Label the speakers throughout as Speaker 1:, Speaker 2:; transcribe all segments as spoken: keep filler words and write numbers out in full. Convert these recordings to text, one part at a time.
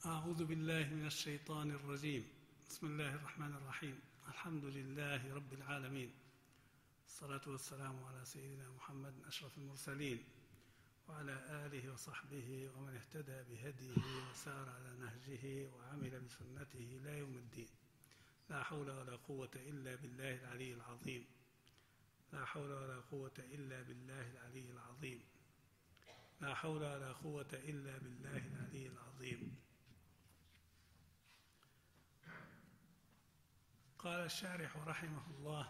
Speaker 1: أعوذ بالله من الشيطان الرجيم. بسم الله الرحمن الرحيم. الحمد لله رب العالمين، الصلاة والسلام على سيدنا محمد أشرف المرسلين وعلى آله وصحبه ومن اهتدى بهديه وسار على نهجه وعمل بسنته إلى يوم الدين. لا حول ولا قوة إلا بالله العلي العظيم. لا حول ولا قوة إلا بالله العلي العظيم. لا حول ولا قوة إلا بالله العلي العظيم. قال الشارح رحمه الله: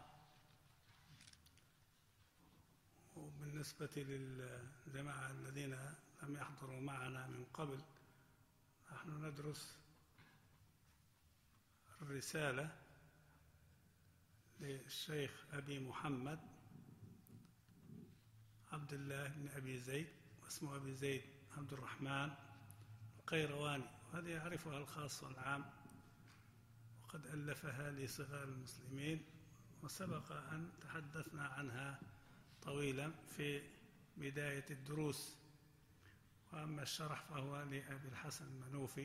Speaker 1: وبالنسبة للجماعة الذين لم يحضروا معنا من قبل، نحن ندرس الرسالة للشيخ أبي محمد عبد الله بن أبي زيد، واسمه أبي زيد عبد الرحمن القيرواني، وهذا يعرفها الخاص والعام، وقد ألفها لصغار المسلمين، وسبق أن تحدثنا عنها طويلا في بداية الدروس. وأما الشرح فهو لأبي الحسن المنوفي،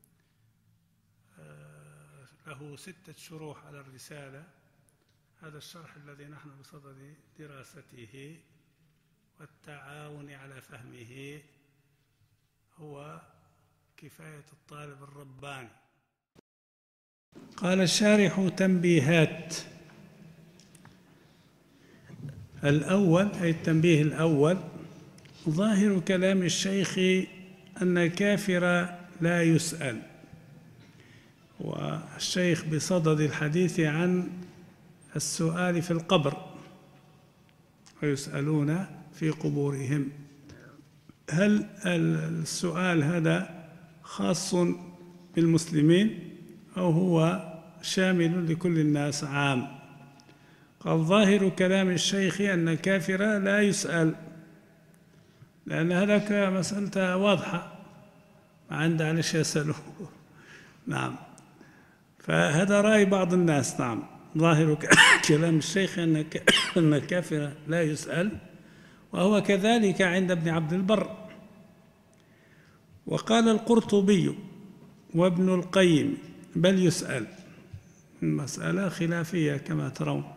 Speaker 1: له ستة شروح على الرسالة. هذا الشرح الذي نحن بصدد دراسته والتعاون على فهمه هو كفاية الطالب الرباني. قال الشارح: تنبيهات. الأول، أي التنبيه الأول: ظاهر كلام الشيخ أن الكافر لا يسأل. والشيخ بصدد الحديث عن السؤال في القبر، ويسألون في قبورهم. هل السؤال هذا خاص بالمسلمين أو هو شامل لكل الناس عام؟ قال: ظاهر كلام الشيخ أن الكافر لا يسأل، لأن هذاك مسألة واضحة، ما عنده علاش يسأله. نعم، فهذا رأي بعض الناس. نعم، ظاهر كلام الشيخ أن الكافر لا يسأل، وهو كذلك عند ابن عبد البر. وقال القرطبي وابن القيم: بل يسأل. المسألة خلافية كما ترون،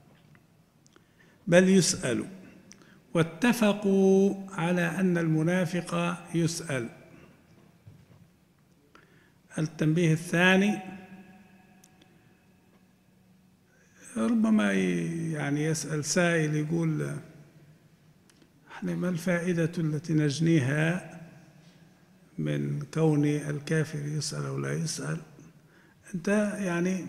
Speaker 1: بل يسأل. واتفقوا على أن المنافق يسأل. التنبيه الثاني: ربما يعني يسأل سائل يقول: احنا ما الفائدة التي نجنيها من كون الكافر يسأل أو لا يسأل؟ أنت يعني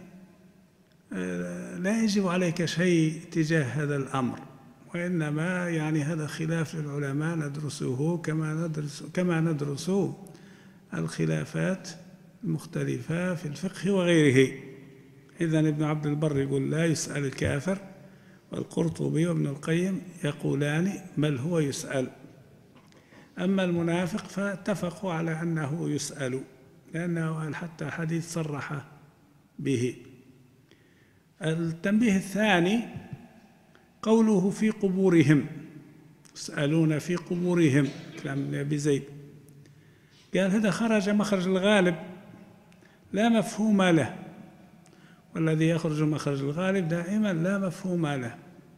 Speaker 1: لا يجب عليك شيء تجاه هذا الأمر، وإنما يعني هذا خلاف للعلماء ندرسه كما ندرس كما ندرس الخلافات المختلفة في الفقه وغيره. إذن ابن عبد البر يقول لا يسأل الكافر، والقرطبي وابن القيم يقولان بل هو يسأل. أما المنافق فاتفقوا على أنه يسأل، لأنه حتى حديث صرح به. التنبيه الثاني: قوله في قبورهم، يسألون في قبورهم، كلام ابن أبي زيد. قال هذا خرج مخرج الغالب لا مفهوم له، والذي يخرج مخرج الغالب دائما لا مفهوم له.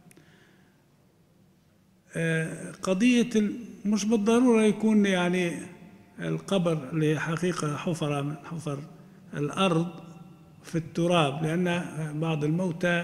Speaker 1: قضية مش بالضرورة يكون يعني القبر اللي حقيقة حفرة من حفر الأرض في التراب، لأن بعض الموتى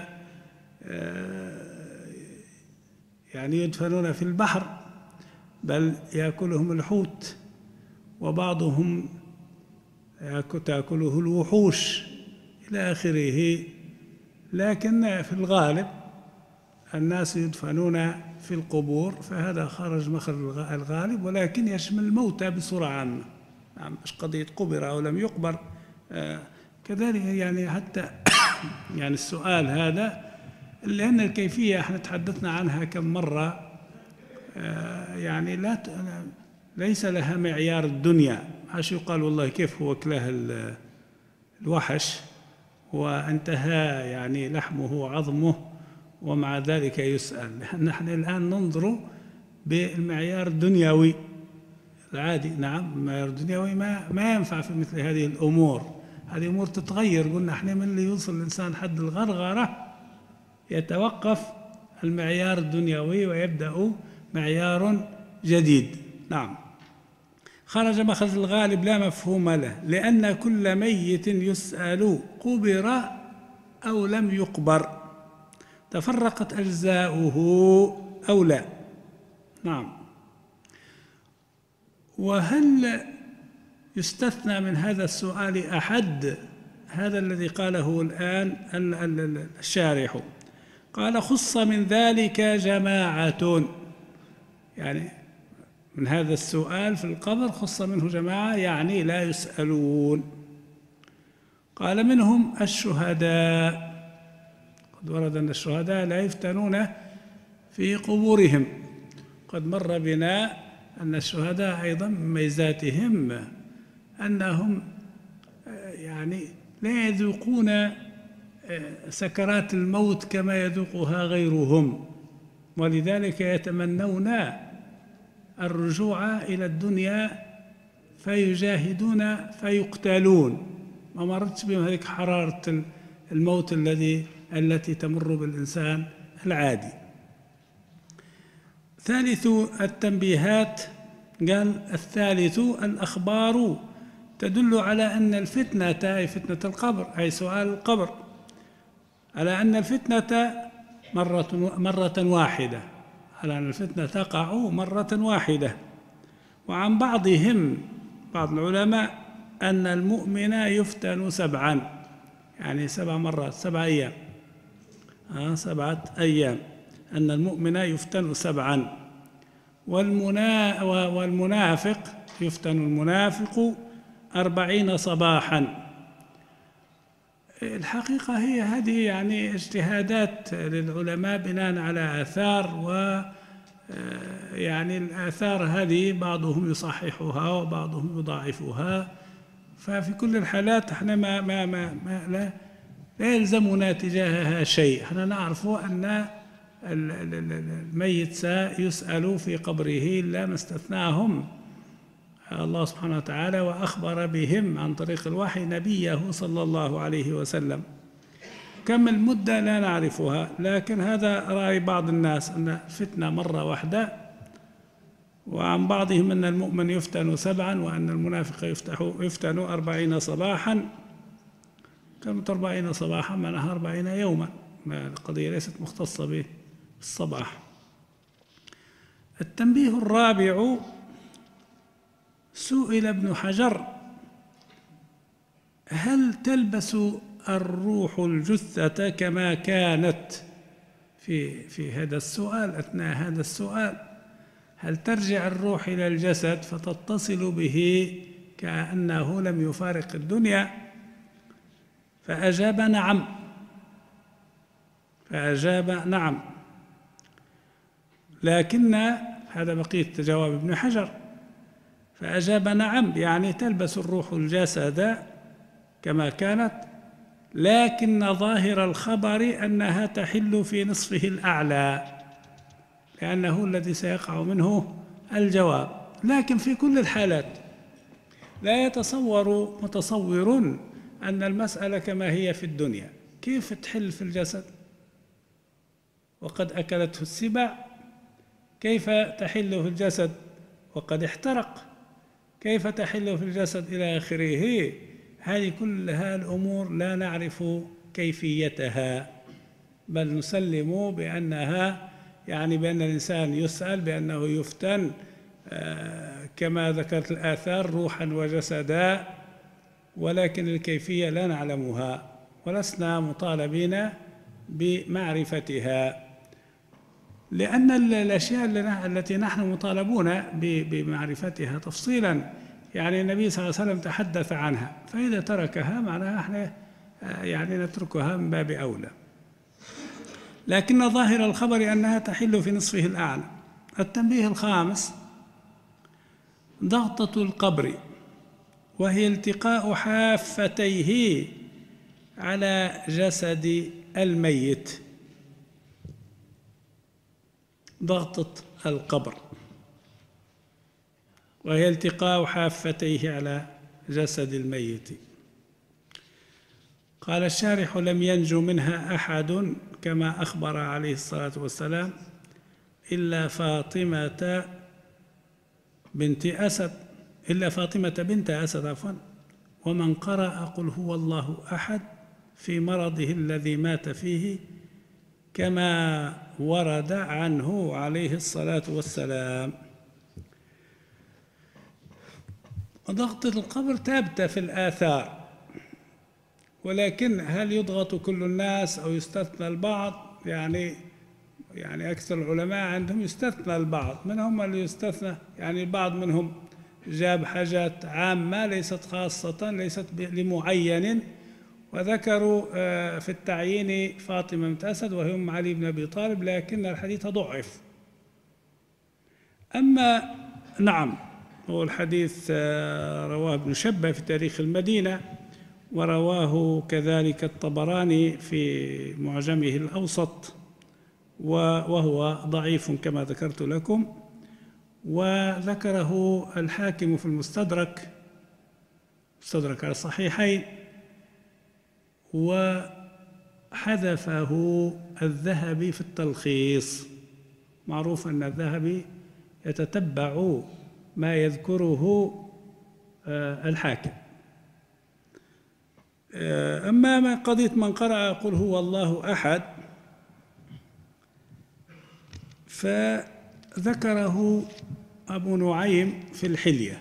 Speaker 1: يعني يدفنون في البحر، بل يأكلهم الحوت، وبعضهم تأكله الوحوش إلى آخره. لكن في الغالب الناس يدفنون في القبور، فهذا خرج مخرج الغالب، ولكن يشمل الموتى بصورة عامة. نعم، مش قضية قبر أو لم يقبر. آه كذلك يعني حتى يعني السؤال هذا، لأن الكيفية احنا تحدثنا عنها كم مرة، آه يعني لا ليس لها معيار الدنيا. عاش يقال والله كيف هو كلاه الوحش وانتهى يعني لحمه وعظمه ومع ذلك يسأل. نحن الآن ننظر بالمعيار الدنيوي، العادي. نعم، المعيار الدنيوي ما ما ينفع في مثل هذه الأمور. هذه أمور تتغير. قلنا احنا من اللي يوصل الإنسان حد الغرغرة يتوقف المعيار الدنيوي ويبدأ معيار جديد. نعم. خرج مخرج الغالب لا مفهوم له، لأن كل ميت يسأل قبر أو لم يقبر، تفرقت أجزاؤه أو لا. نعم. وهل يستثنى من هذا السؤال أحد؟ هذا الذي قاله الآن الشارح، قال خص من ذلك جماعة، يعني من هذا السؤال في القبر خص منه جماعة، يعني لا يسألون. قال منهم الشهداء، قد ورد أن الشهداء لا يفتنون في قبورهم. قد مر بنا أن الشهداء أيضا من ميزاتهم أنهم يعني لا يذوقون سكرات الموت كما يذوقها غيرهم، ولذلك يتمنون الرجوع إلى الدنيا فيجاهدون فيقتلون. ما مرتش بهم هذيك حرارة الموت الذي التي تمر بالإنسان العادي. ثالث التنبيهات، قال الثالث الأخبار تدل على أن الفتنة، أي فتنة القبر أي سؤال القبر، على أن الفتنة مرة مرة واحدة، على أن الفتنة تقع مرة واحدة. وعن بعضهم بعض العلماء أن المؤمن يفتن سبعا، يعني سبع مرات، سبع أيام، آه سبعة أيام، أن المؤمن يفتن سبعا. والمنا والمنافق يفتن المنافق أربعين صباحا. الحقيقة هي هذه يعني اجتهادات للعلماء بناء على آثار، و يعني الآثار هذه بعضهم يصححها وبعضهم يضاعفها، ففي كل الحالات احنا ما ما ما, ما لا, لا يلزمنا تجاهها شيء. احنا نعرف أن الميت سيسأل في قبره إلا ما استثناهم الله سبحانه وتعالى وأخبر بهم عن طريق الوحي نبيه صلى الله عليه وسلم. كم المدة لا نعرفها، لكن هذا رأي بعض الناس أن الفتنة مرة واحدة، وعن بعضهم أن المؤمن يفتن سبعا وأن المنافق يفتح يفتن أربعين صباحا. كلمة أربعين صباحا معناها أربعين يوما، القضية ليست مختصة بالصباح. التنبيه الرابع، سئل ابن حجر هل تلبس الروح الجثة كما كانت في في هذا السؤال، أثناء هذا السؤال هل ترجع الروح إلى الجسد فتتصل به كأنه لم يفارق الدنيا؟ فأجاب نعم، فأجاب نعم، لكن هذا بقية جواب ابن حجر. فأجاب نعم يعني تلبس الروح الجسد كما كانت، لكن ظاهر الخبر أنها تحل في نصفه الأعلى، لأنه الذي سيقع منه الجواب. لكن في كل الحالات لا يتصور متصور أن المسألة كما هي في الدنيا. كيف تحل في الجسد وقد أكلته السباع؟ كيف تحل في الجسد وقد احترق؟ كيف تحل في الجسد إلى آخره؟ هذه كلها الأمور لا نعرف كيفيتها، بل نسلم بأنها يعني بأن الإنسان يسأل، بأنه يفتن كما ذكرت الآثار روحا وجسدا، ولكن الكيفية لا نعلمها ولسنا مطالبين بمعرفتها، لأن الأشياء التي نحن مطالبون بمعرفتها تفصيلا يعني النبي صلى الله عليه وسلم تحدث عنها، فإذا تركها معناها احنا يعني نتركها من باب أولى. لكن ظاهر الخبر أنها تحل في نصفه الأعلى. التنبيه الخامس، ضغطة القبر، وهي التقاء حافتيه على جسد الميت. ضغطة القبر وهي التقاء حافتيه على جسد الميت. قال الشارح: لم ينجو منها أحد كما أخبر عليه الصلاة والسلام إلا فاطمة بنت أسد إلا فاطمة بنت أسد عفوا ومن قرأ قل هو الله أحد في مرضه الذي مات فيه كما ورد عنه عليه الصلاة والسلام. ضغطة القبر ثابتة في الآثار، ولكن هل يضغط كل الناس أو يستثنى البعض؟ يعني يعني أكثر العلماء عندهم يستثنى البعض، منهم اللي يستثنى، يعني البعض منهم جاب حاجات عامة ليست خاصة ليست لمعين، وذكروا في التعيين فاطمة بنت أسد وهي أم علي بن أبي طالب، لكن الحديث ضعف. أما نعم، هو الحديث رواه ابن شبة في تاريخ المدينة، ورواه كذلك الطبراني في معجمه الأوسط، وهو ضعيف كما ذكرت لكم، وذكره الحاكم في المستدرك مستدرك على الصحيحين، وحذفه الذهبي في التلخيص. معروف أن الذهبي يتتبع ما يذكره الحاكم. أما قضية من قرأ قل هو الله أحد فذكره أبو نعيم في الحلية،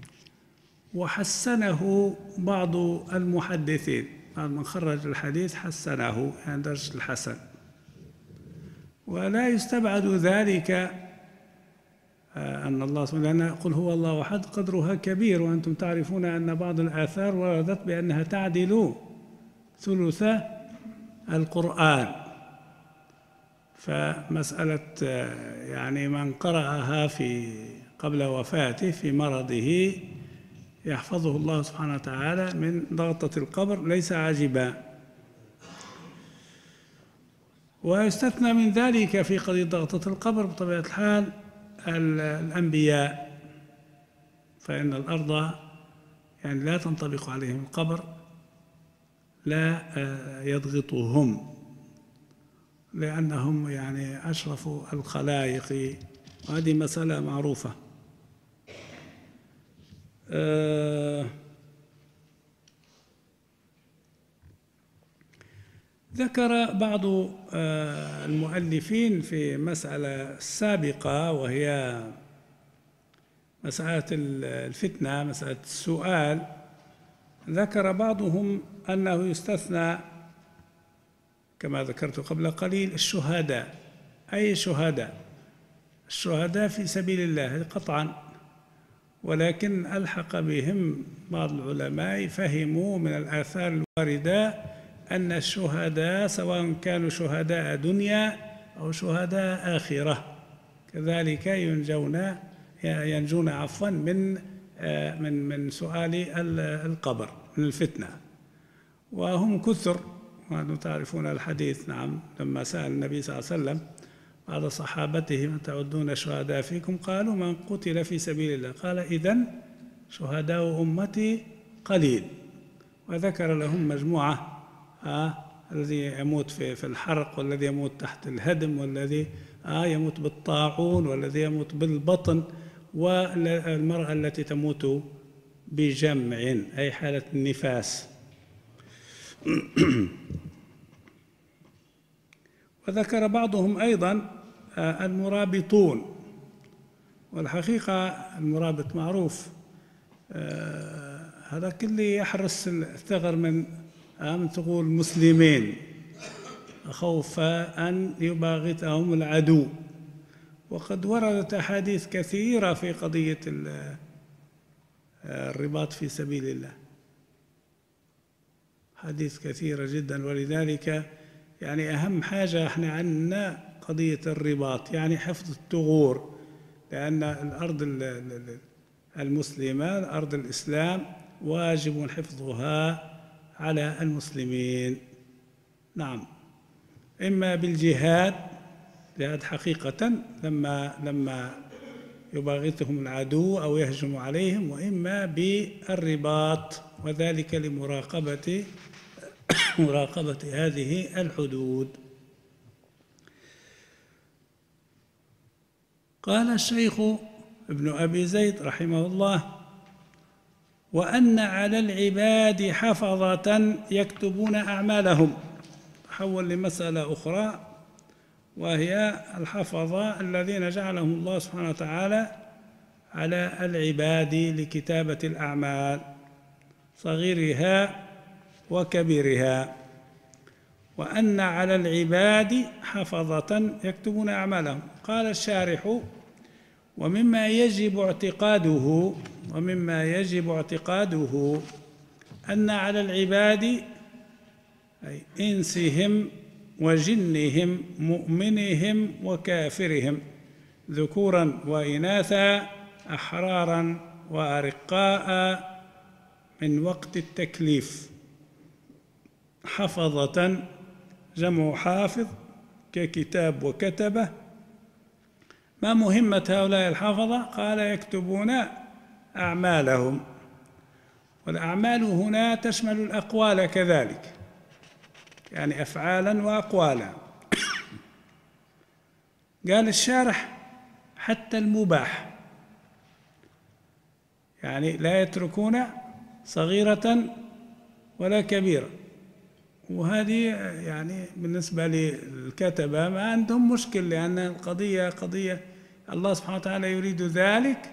Speaker 1: وحسنه بعض المحدثين، بعض من خرج الحديث حسنه يعني درجة الحسن، ولا يستبعد ذلك أن الله سبحانه لأن قل هو الله أحد قدرها كبير، وأنتم تعرفون أن بعض الآثار وردت بأنها تعدل ثلث القرآن، فمسألة يعني من قرأها في قبل وفاته في مرضه يحفظه الله سبحانه وتعالى من ضغطة القبر ليس عجبا. ويستثنى من ذلك في قضية ضغطة القبر بطبيعة الحال الأنبياء، فإن الأرض يعني لا تنطبق عليهم القبر، لا يضغطهم، لأنهم يعني أشرف الخلائق، وهذه مسألة معروفة. أه ذكر بعض المؤلفين في مسألة سابقة، وهي مسألة الفتنة، مسألة السؤال. ذكر بعضهم أنه يستثنى كما ذكرت قبل قليل الشهداء. أي شهداء؟ الشهداء في سبيل الله قطعا، ولكن ألحق بهم بعض العلماء فهموا من الآثار الواردة أن الشهداء سواء كانوا شهداء دنيا أو شهداء آخرة كذلك ينجون ينجون عفوا من من من سؤال القبر، من الفتنة، وهم كثر. وأنتم تعرفون الحديث، نعم، لما سأل النبي صلى الله عليه وسلم بعض صحابته: من تعدون شهداء فيكم؟ قالوا: من قتل في سبيل الله. قال: إذن شهداء أمتي قليل. وذكر لهم مجموعة: آه الذي يموت في في الحرق، والذي يموت تحت الهدم، والذي آه يموت بالطاعون، والذي يموت بالبطن، والمرأة التي تموت بجمع أي حالة النفاس. وذكر بعضهم أيضا آه المرابطون، والحقيقة المرابط معروف، آه هذا اللي يحرس الثغر من من ثغور المسلمين خوف أن يباغتهم العدو. وقد وردت أحاديث كثيرة في قضية الرباط في سبيل الله، حديث كثيرة جدا. ولذلك يعني أهم حاجة احنا عندنا قضية الرباط، يعني حفظ الثغور، لأن الأرض المسلمة أرض الإسلام واجب حفظها على المسلمين. نعم، إما بالجهاد، جهاد حقيقة، لما لما يباغتهم العدو أو يهجم عليهم، وإما بالرباط، وذلك لمراقبة مراقبة هذه الحدود. قال الشيخ ابن أبي زيد رحمه الله: وأن على العباد حفظة يكتبون أعمالهم. تحول لمسألة أخرى، وهي الحفظة الذين جعلهم الله سبحانه وتعالى على العباد لكتابة الأعمال صغيرها وكبيرها. وأن على العباد حفظة يكتبون أعمالهم. قال الشارح: ومما يجب اعتقاده ومما يجب اعتقاده أن على العباد أي إنسهم وجنهم مؤمنهم وكافرهم ذكورا وإناثا أحرارا وأرقاء من وقت التكليف. حفظة جمع حافظ ككتاب وكتبة. ما مهمة هؤلاء الحفظة؟ قال: يكتبون أعمالهم. والأعمال هنا تشمل الأقوال كذلك، يعني أفعالا وأقوالا. قال الشارح: حتى المباح، يعني لا يتركون صغيرة ولا كبيرة. وهذه يعني بالنسبة للكتبة ما عندهم مشكل، لأن القضية قضية الله سبحانه وتعالى يريد ذلك،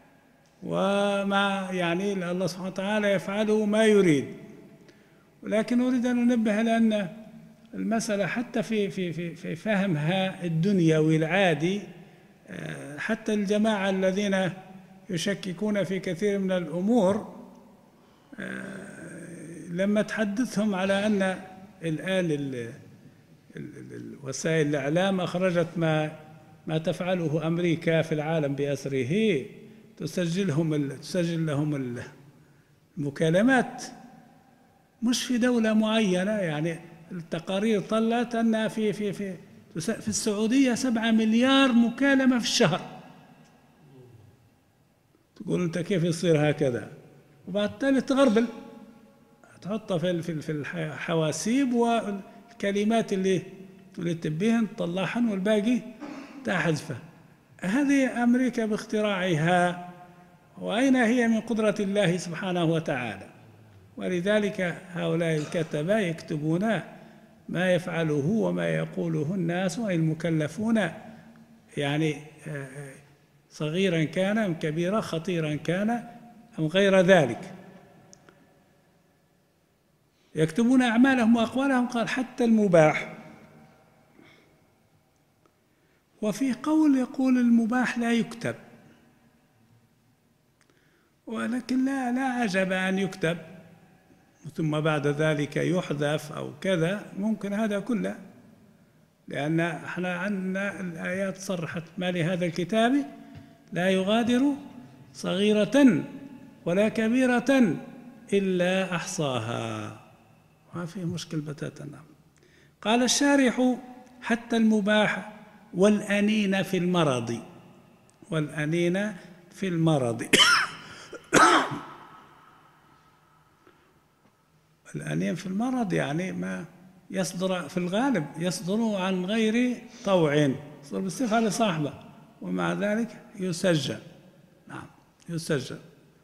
Speaker 1: وما يعني الله سبحانه وتعالى يفعله ما يريد. ولكن أريد أن أنبه لأن المسألة حتى في في في في فهمها الدنيوي العادي، حتى الجماعة الذين يشككون في كثير من الأمور، لما تحدثهم على أن الآن وسائل الإعلام أخرجت ما ما تفعله أمريكا في العالم بأسره، تسجلهم تسجل لهم المكالمات، مش في دولة معينة. يعني التقارير طلعت أن في في في في السعودية سبعة مليار مكالمة في الشهر. تقول أنت كيف يصير هكذا؟ وبعد تالي تغربل، تحطها في في الحواسيب، والكلمات اللي اللي تبيهن تطلعهن والباقي تحذفه. هذه أمريكا باختراعها، وأين هي من قدرة الله سبحانه وتعالى؟ ولذلك هؤلاء الكتبة يكتبون ما يفعله وما يقوله الناس أي المكلفون، يعني صغيرا كان أم كبيرا، خطيرا كان أم غير ذلك. يكتبون أعمالهم وأقوالهم. قال: حتى المباح. وفي قول يقول المباح لا يكتب، ولكن لا لا عجب أن يكتب ثم بعد ذلك يحذف أو كذا، ممكن هذا كله، لأن احنا عندنا الآيات صرحت: ما لهذا الكتاب لا يغادر صغيرة ولا كبيرة إلا أحصاها. ما فيه مشكل بتاتا. قال الشارح: حتى المباح والأنين في المرض. والأنين في المرض. الأنين في المرض يعني ما يصدر في الغالب يصدر عن غير طوع، يصدر بالصفة لصاحبه، ومع ذلك يسجل. نعم يسجل.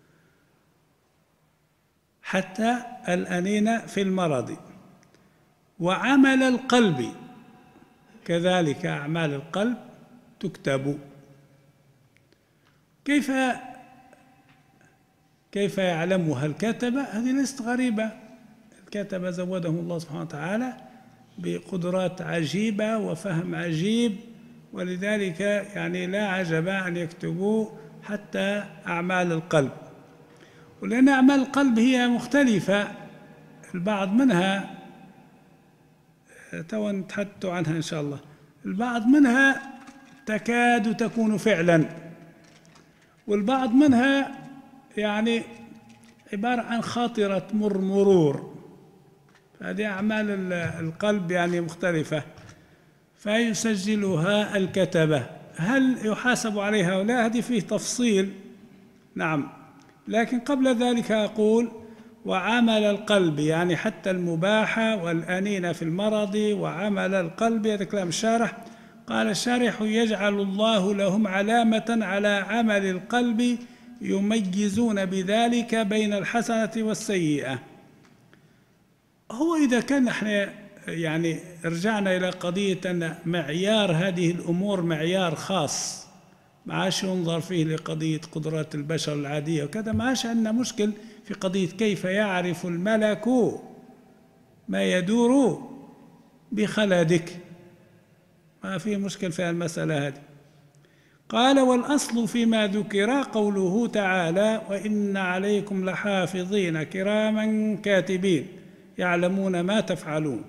Speaker 1: حتى الأنين في المرض. وعمل القلب كذلك، أعمال القلب تكتب. كيف كيف يعلمها الكتبة؟ هذه ليست غريبة. الكتبة زودهم الله سبحانه وتعالى بقدرات عجيبة وفهم عجيب، ولذلك يعني لا عجب أن يكتبوا حتى أعمال القلب. ولأن أعمال القلب هي مختلفة، البعض منها تو نتحدث عنها إن شاء الله، البعض منها تكاد تكون فعلا، والبعض منها يعني عبارة عن خاطرة مر مرور. هذه أعمال القلب يعني مختلفة، فيسجلها الكتبة. هل يحاسب عليها أو لا؟ هذه فيه تفصيل. نعم. لكن قبل ذلك أقول وعمل القلب، يعني حتى المباحة والأنين في المرض وعمل القلب، هذا كلام الشارح. قال الشارح يجعل الله لهم علامة على عمل القلب يميزون بذلك بين الحسنة والسيئة. هو إذا كان احنا يعني رجعنا إلى قضية أن معيار هذه الأمور معيار خاص، ما عادش ينظر فيه لقضية قدرات البشر العادية وكذا، ما عادش عندنا مشكل في قضية كيف يعرف الملك ما يدور بخلدك، ما في مشكل في المسألة هذه. قال والأصل فيما ذكر قوله تعالى وإن عليكم لحافظين كراما كاتبين يعلمون ما تفعلون،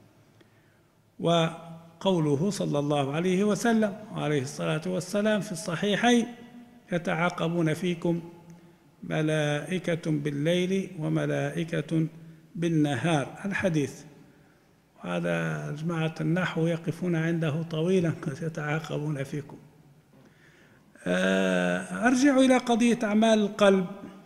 Speaker 1: وقوله صلى الله عليه وسلم وعليه الصلاة والسلام في الصحيحين يتعاقبون فيكم ملائكة بالليل وملائكة بالنهار، الحديث. وهذا جماعة النحو يقفون عنده طويلا، يتعاقبون فيكم. أرجع إلى قضية أعمال القلب.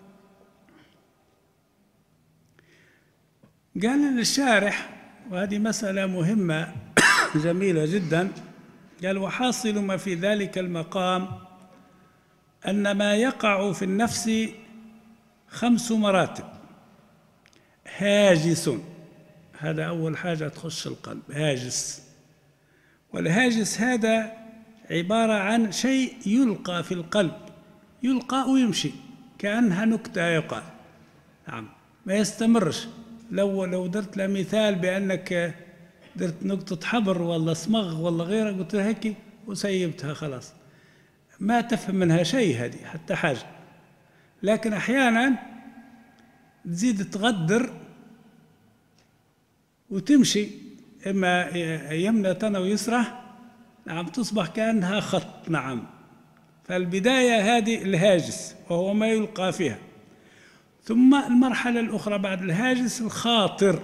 Speaker 1: قال الشارح، وهذه مسألة مهمة جميلة جدا، قال وحاصل ما في ذلك المقام أن ما يقع في النفس خمس مراتب. هاجس، هذا أول حاجة تخش القلب، هاجس. والهاجس هذا عبارة عن شيء يلقى في القلب، يلقى ويمشي كأنها نكتة يقال. نعم، ما يستمرش. لو لو درت له مثال بأنك درت نقطة حبر ولا صمغ ولا غيره، قلت له هيك وسيبتها خلاص، ما تفهم منها شيء هذه حتى حاجة. لكن أحيانا تزيد تغدر وتمشي إما يمنة أو يسرة، نعم، تصبح كأنها خط. نعم. فالبداية هذه الهاجس وهو ما يلقى فيها. ثم المرحلة الأخرى بعد الهاجس الخاطر،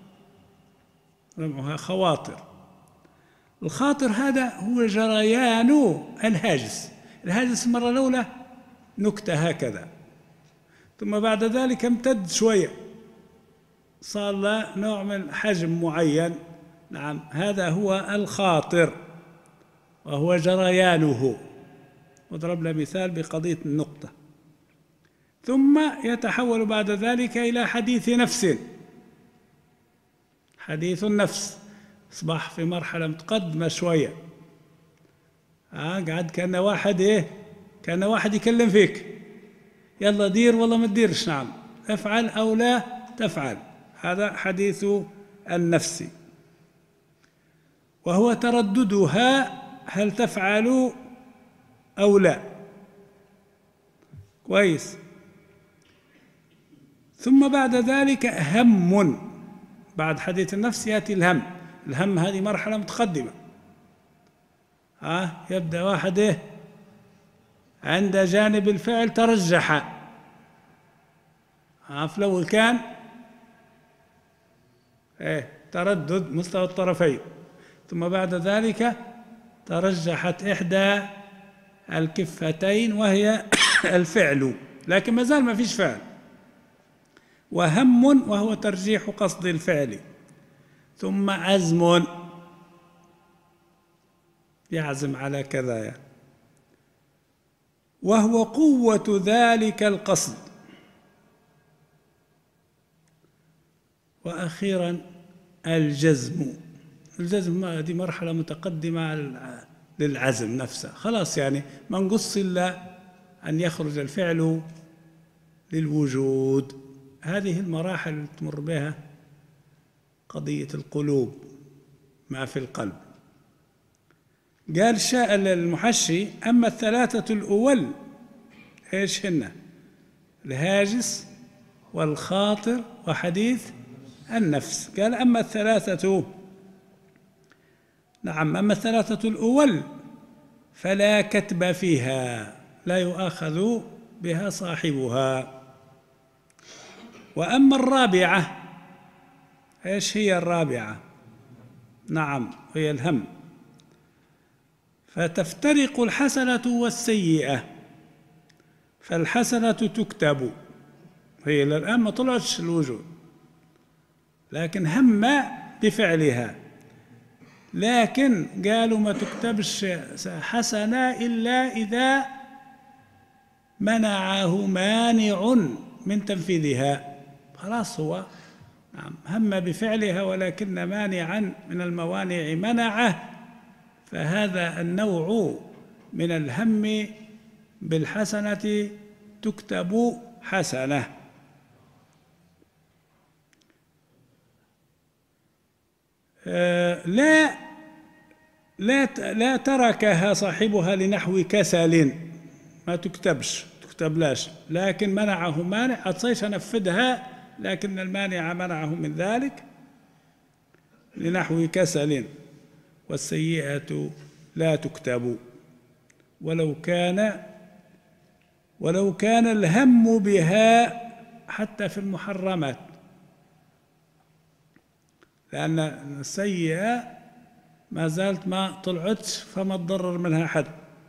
Speaker 1: جمعها خواطر. الخاطر هذا هو جريان الهاجس. الهاجس مرة الأولى نكتة هكذا، ثم بعد ذلك امتد شوية، صار له نوع من حجم معين. نعم، هذا هو الخاطر وهو جريانه. وضرب له مثال بقضية النقطة. ثم يتحول بعد ذلك إلى حديث نفس. حديث النفس أصبح في مرحلة متقدمة شوية. آه قعد كأن واحد إيه كأن واحد يكلم فيك، يلا دير والله ما تديرش، نعم، افعل أو لا تفعل. هذا حديث النفس، وهو ترددها هل تفعل أو لا. كويس. ثم بعد ذلك هم. بعد حديث النفس يأتي الهم. الهم هذه مرحلة متقدمة. آه يبدأ واحد إيه عند جانب الفعل ترجح. آه في الأول كان إيه تردد مستوى الطرفين، ثم بعد ذلك ترجحت إحدى الكفتين وهي الفعل، لكن ما زال ما فيش فعل. وهم وهو ترجيح قصد الفعل. ثم عزم، يعزم على كذا يعني، وهو قوة ذلك القصد. وأخيرا الجزم. الجزم هذه مرحلة متقدمة للعزم نفسه، خلاص يعني ما نقص إلا أن يخرج الفعل للوجود. هذه المراحل اللي تمر بها قضية القلوب ما في القلب. قال شاء المحشي أما الثلاثة الأول إيش هن؟ الهاجس والخاطر وحديث النفس. قال أما الثلاثة، نعم، أما الثلاثة الأول فلا كتب فيها، لا يؤاخذ بها صاحبها. وأما الرابعة، إيش هي الرابعة؟ نعم، هي الهم. فتفترق الحسنة والسيئة، فالحسنة تكتب، هي إلى الآن ما طلعتش الوجود، لكن هم بفعلها، لكن قالوا ما تكتبش حسنة إلا إذا منعه مانع من تنفيذها. خلاص هو نعم هم بفعلها ولكن مانعا من الموانع منعه، فهذا النوع من الهم بالحسنة تكتب حسنة. آه لا لا لا تركها صاحبها لنحو كسل، ما تكتبش تكتبلاش، لكن منعه مانع، أطيش أنفذها لكن المانع منعه من ذلك لنحو كسل. والسيئة لا تكتب ولو كان ولو كان الهم بها حتى في المحرمات، لأن السيئة ما زالت ما طلعتش فما تضرر منها حد.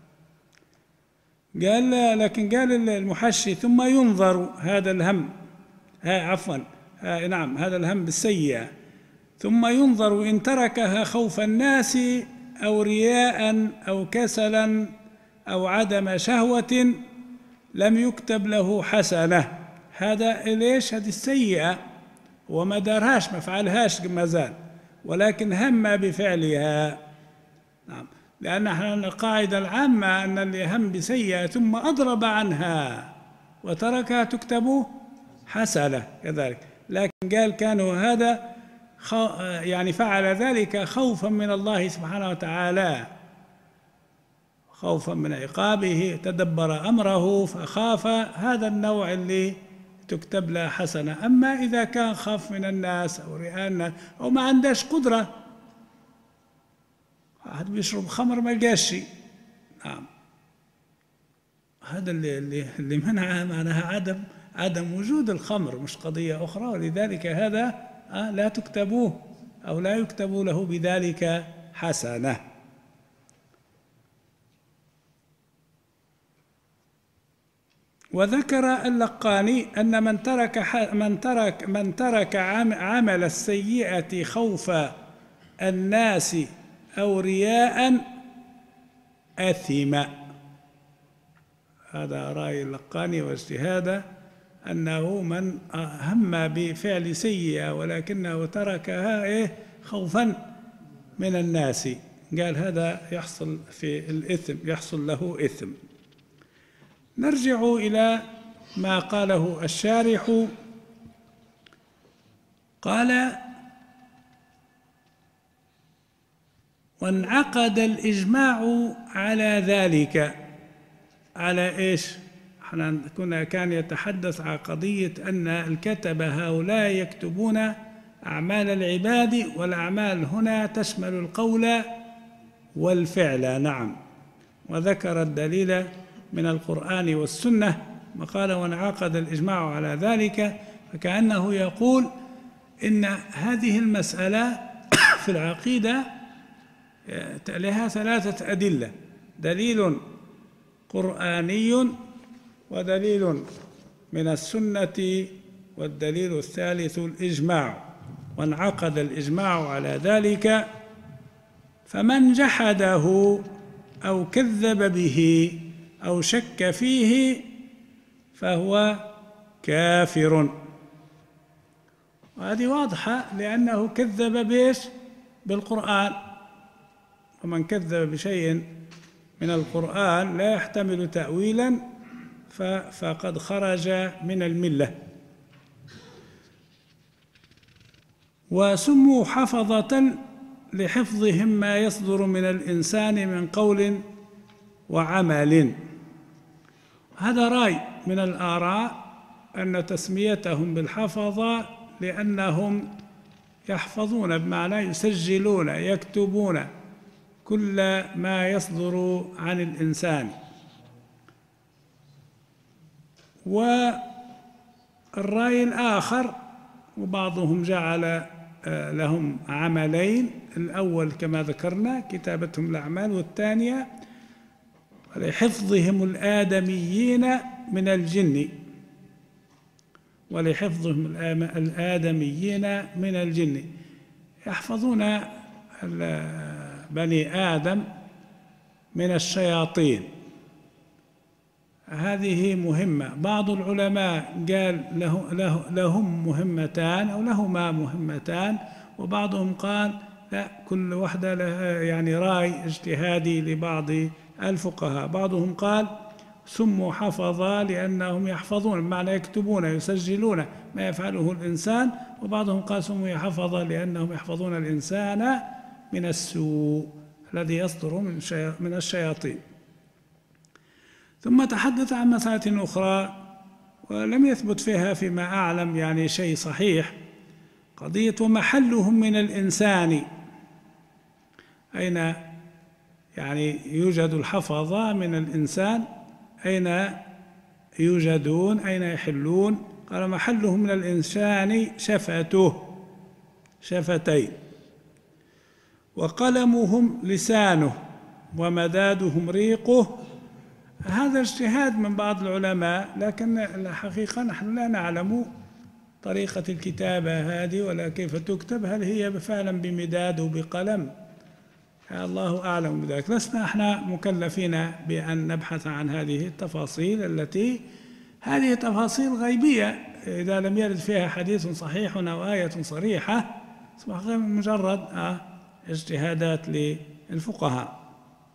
Speaker 1: قال لكن قال المحشي ثم ينظر هذا الهم، ها عفوا ها نعم هذا الهم بالسيئة، ثم ينظر إن تركها خوف الناس أو رياء أو كسلا أو عدم شهوة لم يكتب له حسنة. هذا ليش؟ هذه السيئة وما دارهاش ما فعلهاش ما زال، ولكن هم بفعلها. نعم، لأن القاعدة العامة أن اللي هم بسيئة ثم أضرب عنها وتركها تكتب حسنة كذلك، لكن قال كانوا هذا يعني فعل ذلك خوفا من الله سبحانه وتعالى، خوفا من عقابه، تدبر أمره فخاف، هذا النوع اللي تكتب له حسنة. أما إذا كان خاف من الناس أو رئاء الناس أو ما عندهش قدرة، واحد بيشرب خمر ما لقاش شيء، نعم هذا اللي اللي اللي منع معناها عدم عدم وجود الخمر، مش قضية أخرى، ولذلك هذا لا تكتبوه أو لا يكتب له بذلك حسنة. وذكر اللقاني أن من ترك من ترك من ترك عمل السيئة خوف الناس أو رياء أثم. هذا رأي اللقاني واجتهاده، أنه من هم بفعل سيئة ولكنه تركها إيه خوفا من الناس، قال هذا يحصل في الإثم، يحصل له إثم. نرجع إلى ما قاله الشارح، قال وانعقد الإجماع على ذلك. على إيش؟ احنا كنا كان يتحدث عن قضية أن الكتبة هؤلاء يكتبون أعمال العباد، والأعمال هنا تشمل القول والفعل. نعم، وذكر الدليل من القرآن والسنة، وقال وانعقد الإجماع على ذلك، فكأنه يقول إن هذه المسألة في العقيدة لها ثلاثة أدلة: دليل قرآني، ودليل من السنة، والدليل الثالث الإجماع. وانعقد الإجماع على ذلك، فمن جحده أو كذب به أو شك فيه فهو كافر. وهذه واضحة، لأنه كذب بإيش؟ بالقرآن، ومن كذب بشيء من القرآن لا يحتمل تأويلا فقد خرج من الملة. وسموا حفظة لحفظهم ما يصدر من الإنسان من قول وعمل. هذا رأي من الآراء أن تسميتهم بالحفظة لأنهم يحفظون، بمعنى يسجلون يكتبون كل ما يصدر عن الإنسان. والرأي الآخر، وبعضهم جعل لهم عملين، الأول كما ذكرنا كتابتهم الأعمال، والثانية ولحفظهم الآدميين من الجن، ولحفظهم الآدميين من الجن، يحفظون بني آدم من الشياطين. هذه مهمة. بعض العلماء قال له له لهم مهمتان أو لهما مهمتان، وبعضهم قال لا، كل واحدة لها يعني رأي اجتهادي لبعض الفقهاء. بعضهم قال سموا حفظة لأنهم يحفظون، بمعنى يكتبون يسجلون ما يفعله الإنسان، وبعضهم قال سموا حفظة لأنهم يحفظون الإنسان من السوء الذي يصدر من الشياطين. ثم تحدث عن مسألة أخرى ولم يثبت فيها فيما أعلم يعني شيء صحيح، قضية ومحلهم من الإنسان، أين يعني يوجد الحفظة من الإنسان، أين يوجدون، أين يحلون؟ قال محلهم من الإنسان شفته، شفتين، وقلمهم لسانه، ومدادهم ريقه. هذا اجتهاد من بعض العلماء، لكن الحقيقة نحن لا نعلم طريقة الكتابة هذه ولا كيف تكتب، هل هي فعلا بمداد وبقلم؟ الله أعلم بذلك. لسنا احنا مكلفين بأن نبحث عن هذه التفاصيل التي هذه تفاصيل غيبية، إذا لم يرد فيها حديث صحيح أو آية صريحة أصبح غير مجرد اجتهادات للفقهاء.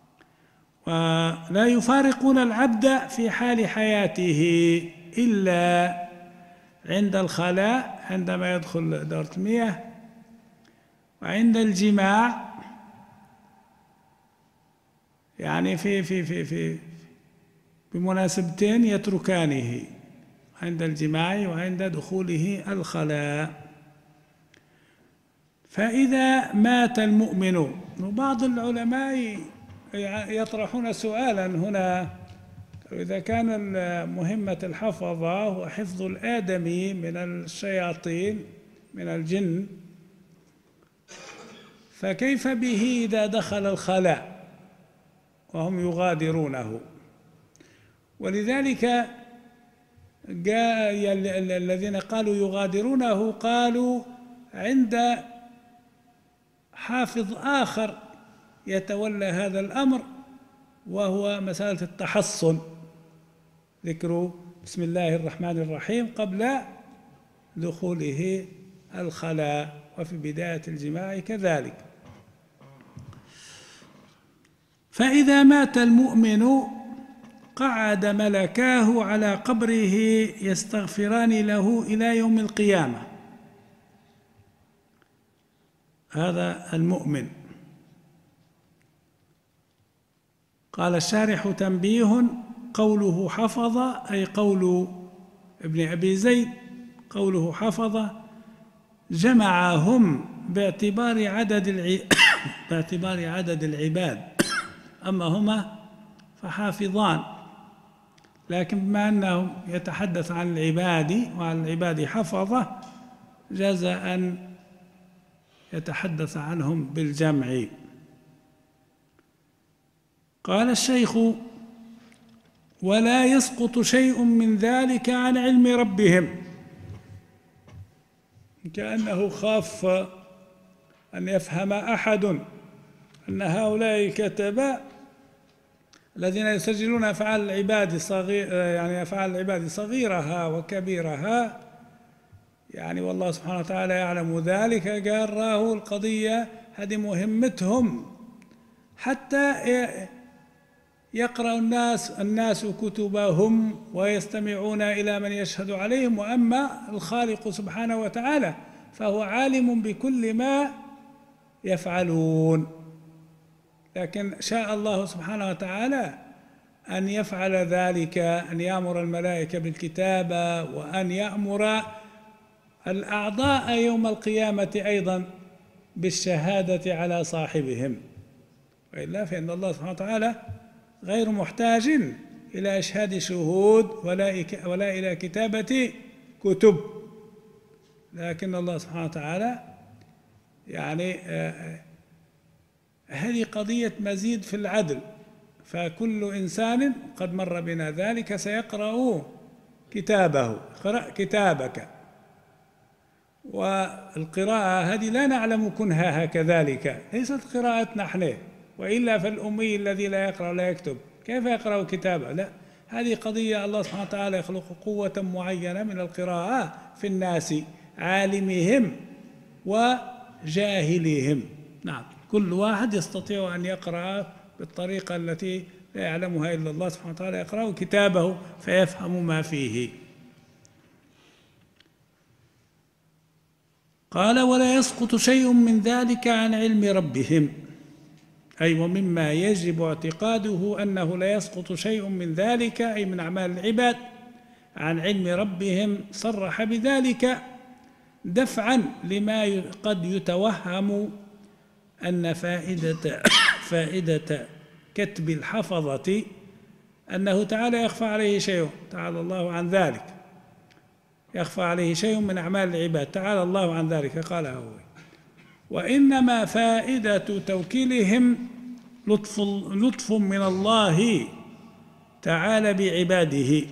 Speaker 1: ولا يفارقون العبد في حال حياته إلا عند الخلاء، عندما يدخل دورة المياه، وعند الجماع، يعني في في في في بمناسبتين يتركانه، عند الجماع وعند دخوله الخلاء. فإذا مات المؤمن، وبعض العلماء يطرحون سؤالا هنا، إذا كان مهمة الحفظة هو حفظ الآدمي من الشياطين من الجن، فكيف به إذا دخل الخلاء وهم يغادرونه؟ ولذلك جاء الذين قالوا يغادرونه قالوا عند حافظ آخر يتولى هذا الأمر، وهو مسألة التحصن، ذكر بسم الله الرحمن الرحيم قبل دخوله الخلاء، وفي بداية الجماع كذلك. فإذا مات المؤمن قعد ملكاه على قبره يستغفران له إلى يوم القيامة. هذا المؤمن. قال الشارح تنبيه، قوله حفظ أي قول ابن أبي زيد، قوله حفظ جمعهم باعتبار عدد الع... باعتبار عدد العباد، أما هما فحافظان، لكن بما أنه يتحدث عن العباد وعن العباد حفظة جاز أن يتحدث عنهم بالجمع. قال الشيخ ولا يسقط شيء من ذلك عن علم ربهم، كأنه خاف أن يفهم أحد أن هؤلاء الكتبة الذين يسجلون أفعال العباد صغير يعني أفعال العباد صغيرها وكبيرها، يعني والله سبحانه وتعالى يعلم ذلك، قال راه القضية هذه مهمتهم، حتى يقرأ الناس الناس كتبهم ويستمعون إلى من يشهد عليهم، وأما الخالق سبحانه وتعالى فهو عالم بكل ما يفعلون. لكن شاء الله سبحانه وتعالى أن يفعل ذلك، أن يأمر الملائكة بالكتابة، وأن يأمر الأعضاء يوم القيامة أيضا بالشهادة على صاحبهم، وإلا فإن الله سبحانه وتعالى غير محتاج إلى إشهاد شهود ولا ولا إلى كتابة كتب، لكن الله سبحانه وتعالى يعني هذه قضية مزيد في العدل، فكل إنسان قد مر بنا ذلك سيقرأ كتابه، اقرأ كتابك. والقراءة هذه لا نعلم كنهها كذلك، ليست قراءتنا نحن، وإلا فالأمي الذي لا يقرأ ولا يكتب كيف يقرأ كتابه؟ لا، هذه قضية الله سبحانه وتعالى يخلق قوة معينة من القراءة في الناس، عالمهم وجاهلهم. نعم، كل واحد يستطيع أن يقرأ بالطريقة التي لا يعلمها إلا الله سبحانه وتعالى، يقرأ كتابه فيفهم ما فيه. قال: ولا يسقط شيء من ذلك عن علم ربهم، أي ومما يجب اعتقاده أنه لا يسقط شيء من ذلك، أي من أعمال العباد، عن علم ربهم. صرح بذلك دفعا لما قد يتوهم أن فائدة فائدة كتب الحفظة أنه تعالى يخفى عليه شيء، تعالى الله عن ذلك، يخفى عليه شيء من أعمال العباد، تعالى الله عن ذلك، قالها هو. وإنما فائدة توكيلهم لطف لطف من الله تعالى بعباده.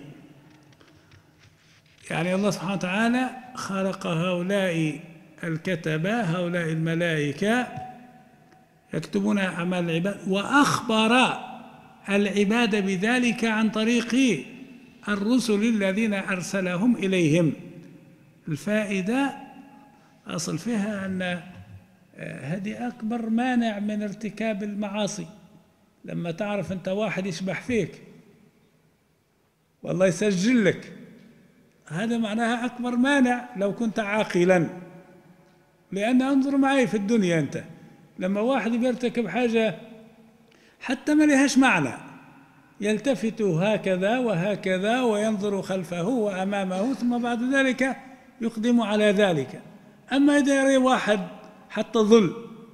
Speaker 1: يعني الله سبحانه وتعالى خلق هؤلاء الكتبة، هؤلاء الملائكة يكتبون أعمال العباد، وأخبر العباد بذلك عن طريق الرسل الذين أرسلهم إليهم. الفائدة أصل فيها أن هذه أكبر مانع من ارتكاب المعاصي. لما تعرف أنت واحد يشبح فيك والله يسجل لك، هذا معناها أكبر مانع لو كنت عاقلا. لأن انظر معي في الدنيا، أنت لما واحد بيرتكب حاجة حتى ما لهاش معنى يلتفت هكذا وهكذا وينظر خلفه وأمامه، ثم بعد ذلك يقدم على ذلك. أما إذا يرى واحد حتى ظل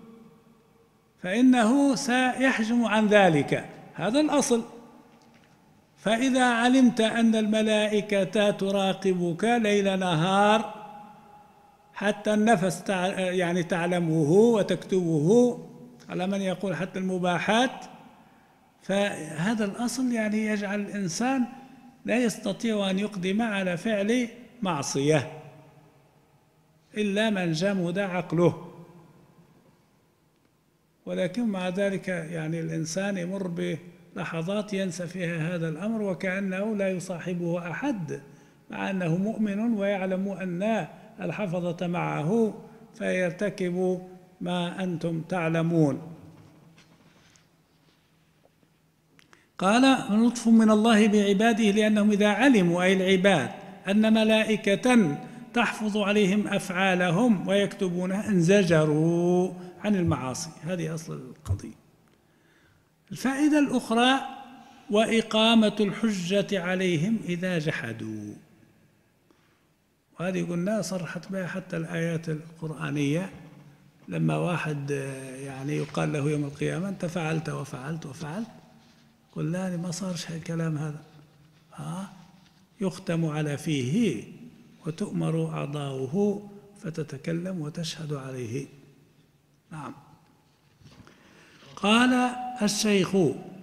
Speaker 1: فإنه سيحجم عن ذلك، هذا الأصل. فإذا علمت أن الملائكة تراقبك ليل نهار حتى النفس يعني تعلمه وتكتبه، على من يقول حتى المباحات، فهذا الأصل يعني يجعل الإنسان لا يستطيع أن يقدم على فعل معصية إلا من جمد عقله. ولكن مع ذلك يعني الإنسان يمر بلحظات ينسى فيها هذا الأمر وكأنه لا يصاحبه أحد، مع أنه مؤمن ويعلم أن الحفظة معه، فيرتكب ما أنتم تعلمون. قال: لطف من الله بعباده، لأنهم إذا علموا أي العباد أن ملائكة تحفظ عليهم أفعالهم ويكتبونها انزجروا عن المعاصي. هذه أصل القضية. الفائدة الأخرى: وإقامة الحجة عليهم إذا جحدوا. وهذه قلنا صرحت بها حتى الآيات القرآنية، لما واحد يعني يقال له يوم القيامة أنت فعلت وفعلت وفعلت، قلنا ما صارش الكلام هذا، ها يختم على فيه وتؤمر أعضاؤه فتتكلم وتشهد عليه. نعم. قال الشيخ: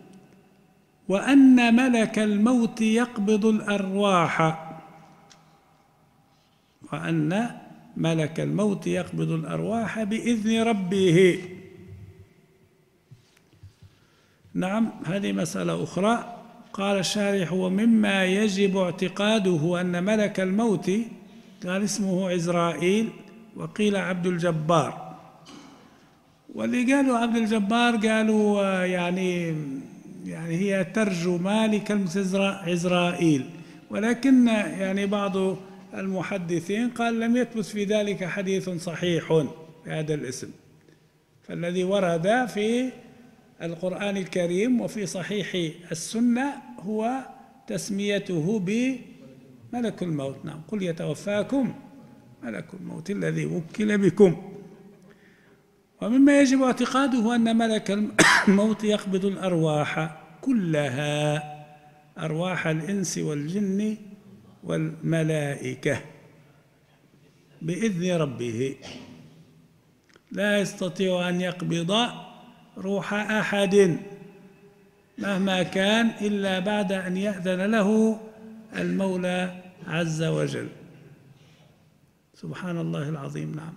Speaker 1: وأن ملك الموت يقبض الأرواح، وأن ملك الموت يقبض الأرواح بإذن ربه. نعم، هذه مسألة أخرى. قال الشارح: ومما يجب اعتقاده أن ملك الموت، قال اسمه عزرائيل وقيل عبد الجبار. واللي قالوا عبد الجبار قالوا يعني يعني هي ترجمة لكلمة عزرائيل، ولكن يعني بعض المحدثين قال لم يثبت في ذلك حديث صحيح بهذا الاسم، فالذي ورد في القرآن الكريم وفي صحيح السنة هو تسميته بملك الموت. نعم، قل يتوفاكم ملك الموت الذي وكل بكم. ومما يجب اعتقاده أن ملك الموت يقبض الأرواح كلها، أرواح الإنس والجن والملائكة بإذن ربه. لا يستطيع أن يقبض روح أحد مهما كان إلا بعد أن يأذن له المولى عز وجل. سبحان الله العظيم. نعم.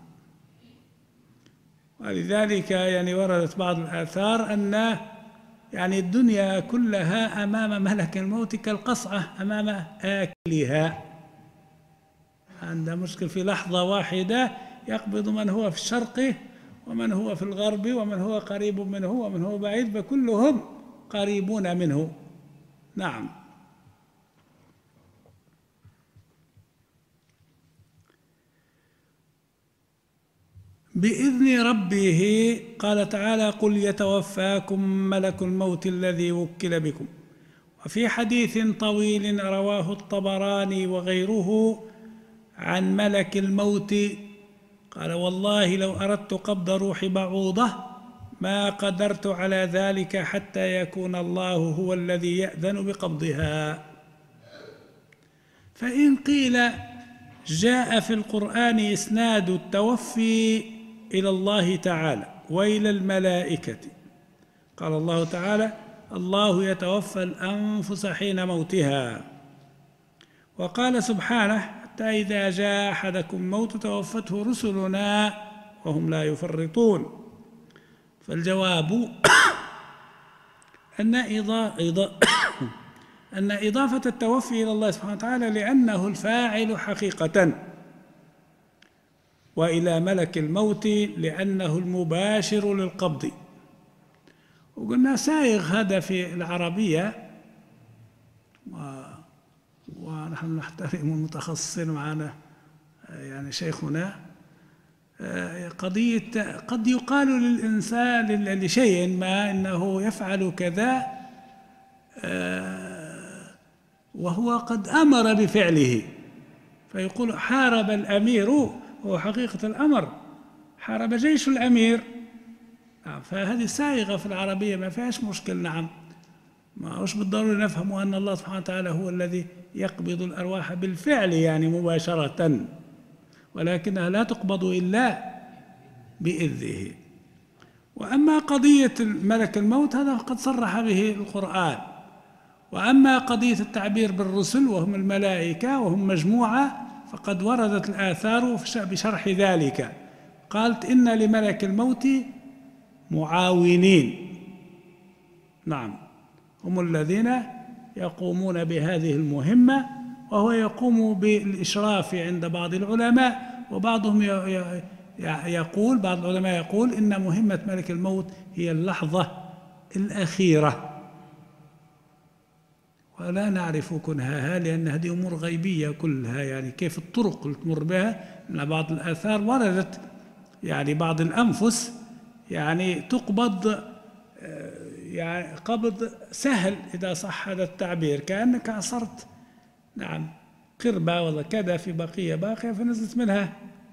Speaker 1: ولذلك يعني وردت بعض الآثار أن يعني الدنيا كلها أمام ملك الموت كالقصعة أمام آكلها. عنده مشكل، في لحظة واحدة يقبض من هو في الشرق ومن هو في الغرب ومن هو قريب منه ومن هو بعيد، فكلهم قريبون منه. نعم. بإذن ربه. قال تعالى: قل يتوفاكم ملك الموت الذي وكل بكم. وفي حديث طويل رواه الطبراني وغيره عن ملك الموت قال: والله لو أردت قبض روح بعوضة ما قدرت على ذلك حتى يكون الله هو الذي يأذن بقبضها. فإن قيل جاء في القرآن إسناد التوفي إلى الله تعالى وإلى الملائكة. قال الله تعالى: الله يتوفى الأنفس حين موتها. وقال سبحانه: حتى إذا جاء أحدكم موت توفته رسلنا وهم لا يفرطون. فالجواب أن أن إضافة التوفي إلى الله سبحانه وتعالى لأنه الفاعل حقيقة، وإلى ملك الموت لأنه المباشر للقبض. وقلنا سائغ هذا في العربية، و... ونحن نحترم المتخصصين معنا يعني شيخنا. قضية قد يقال للإنسان لشيء ما إنه يفعل كذا وهو قد أمر بفعله، فيقول حارب الأمير، وهو حقيقة الأمر حارب جيش الأمير. فهذه سائغة في العربية ما فيهاش مشكل. نعم، ما هوش بالضروري نفهم أن الله سبحانه وتعالى هو الذي يقبض الأرواح بالفعل يعني مباشرة، ولكنها لا تقبض إلا بإذنه. وأما قضية ملك الموت هذا قد صرح به القرآن. وأما قضية التعبير بالرسل وهم الملائكة وهم مجموعة فقد وردت الآثار بشرح ذلك. قالت: إن لملك الموت معاونين. نعم، هم الذين يقومون بهذه المهمة، وهو يقوم بالإشراف عند بعض العلماء. وبعضهم يقول بعض العلماء يقول إن مهمة ملك الموت هي اللحظة الأخيرة، ولا نعرف كنهاها لأن هذه أمور غيبية كلها، يعني كيف الطرق اللي تمر بها. أن بعض الآثار وردت يعني بعض الأنفس يعني تقبض يعني قبض سهل إذا صح هذا التعبير، كأنك عصرت نعم قربة ولا كذا في بقية باقية فنزلت منها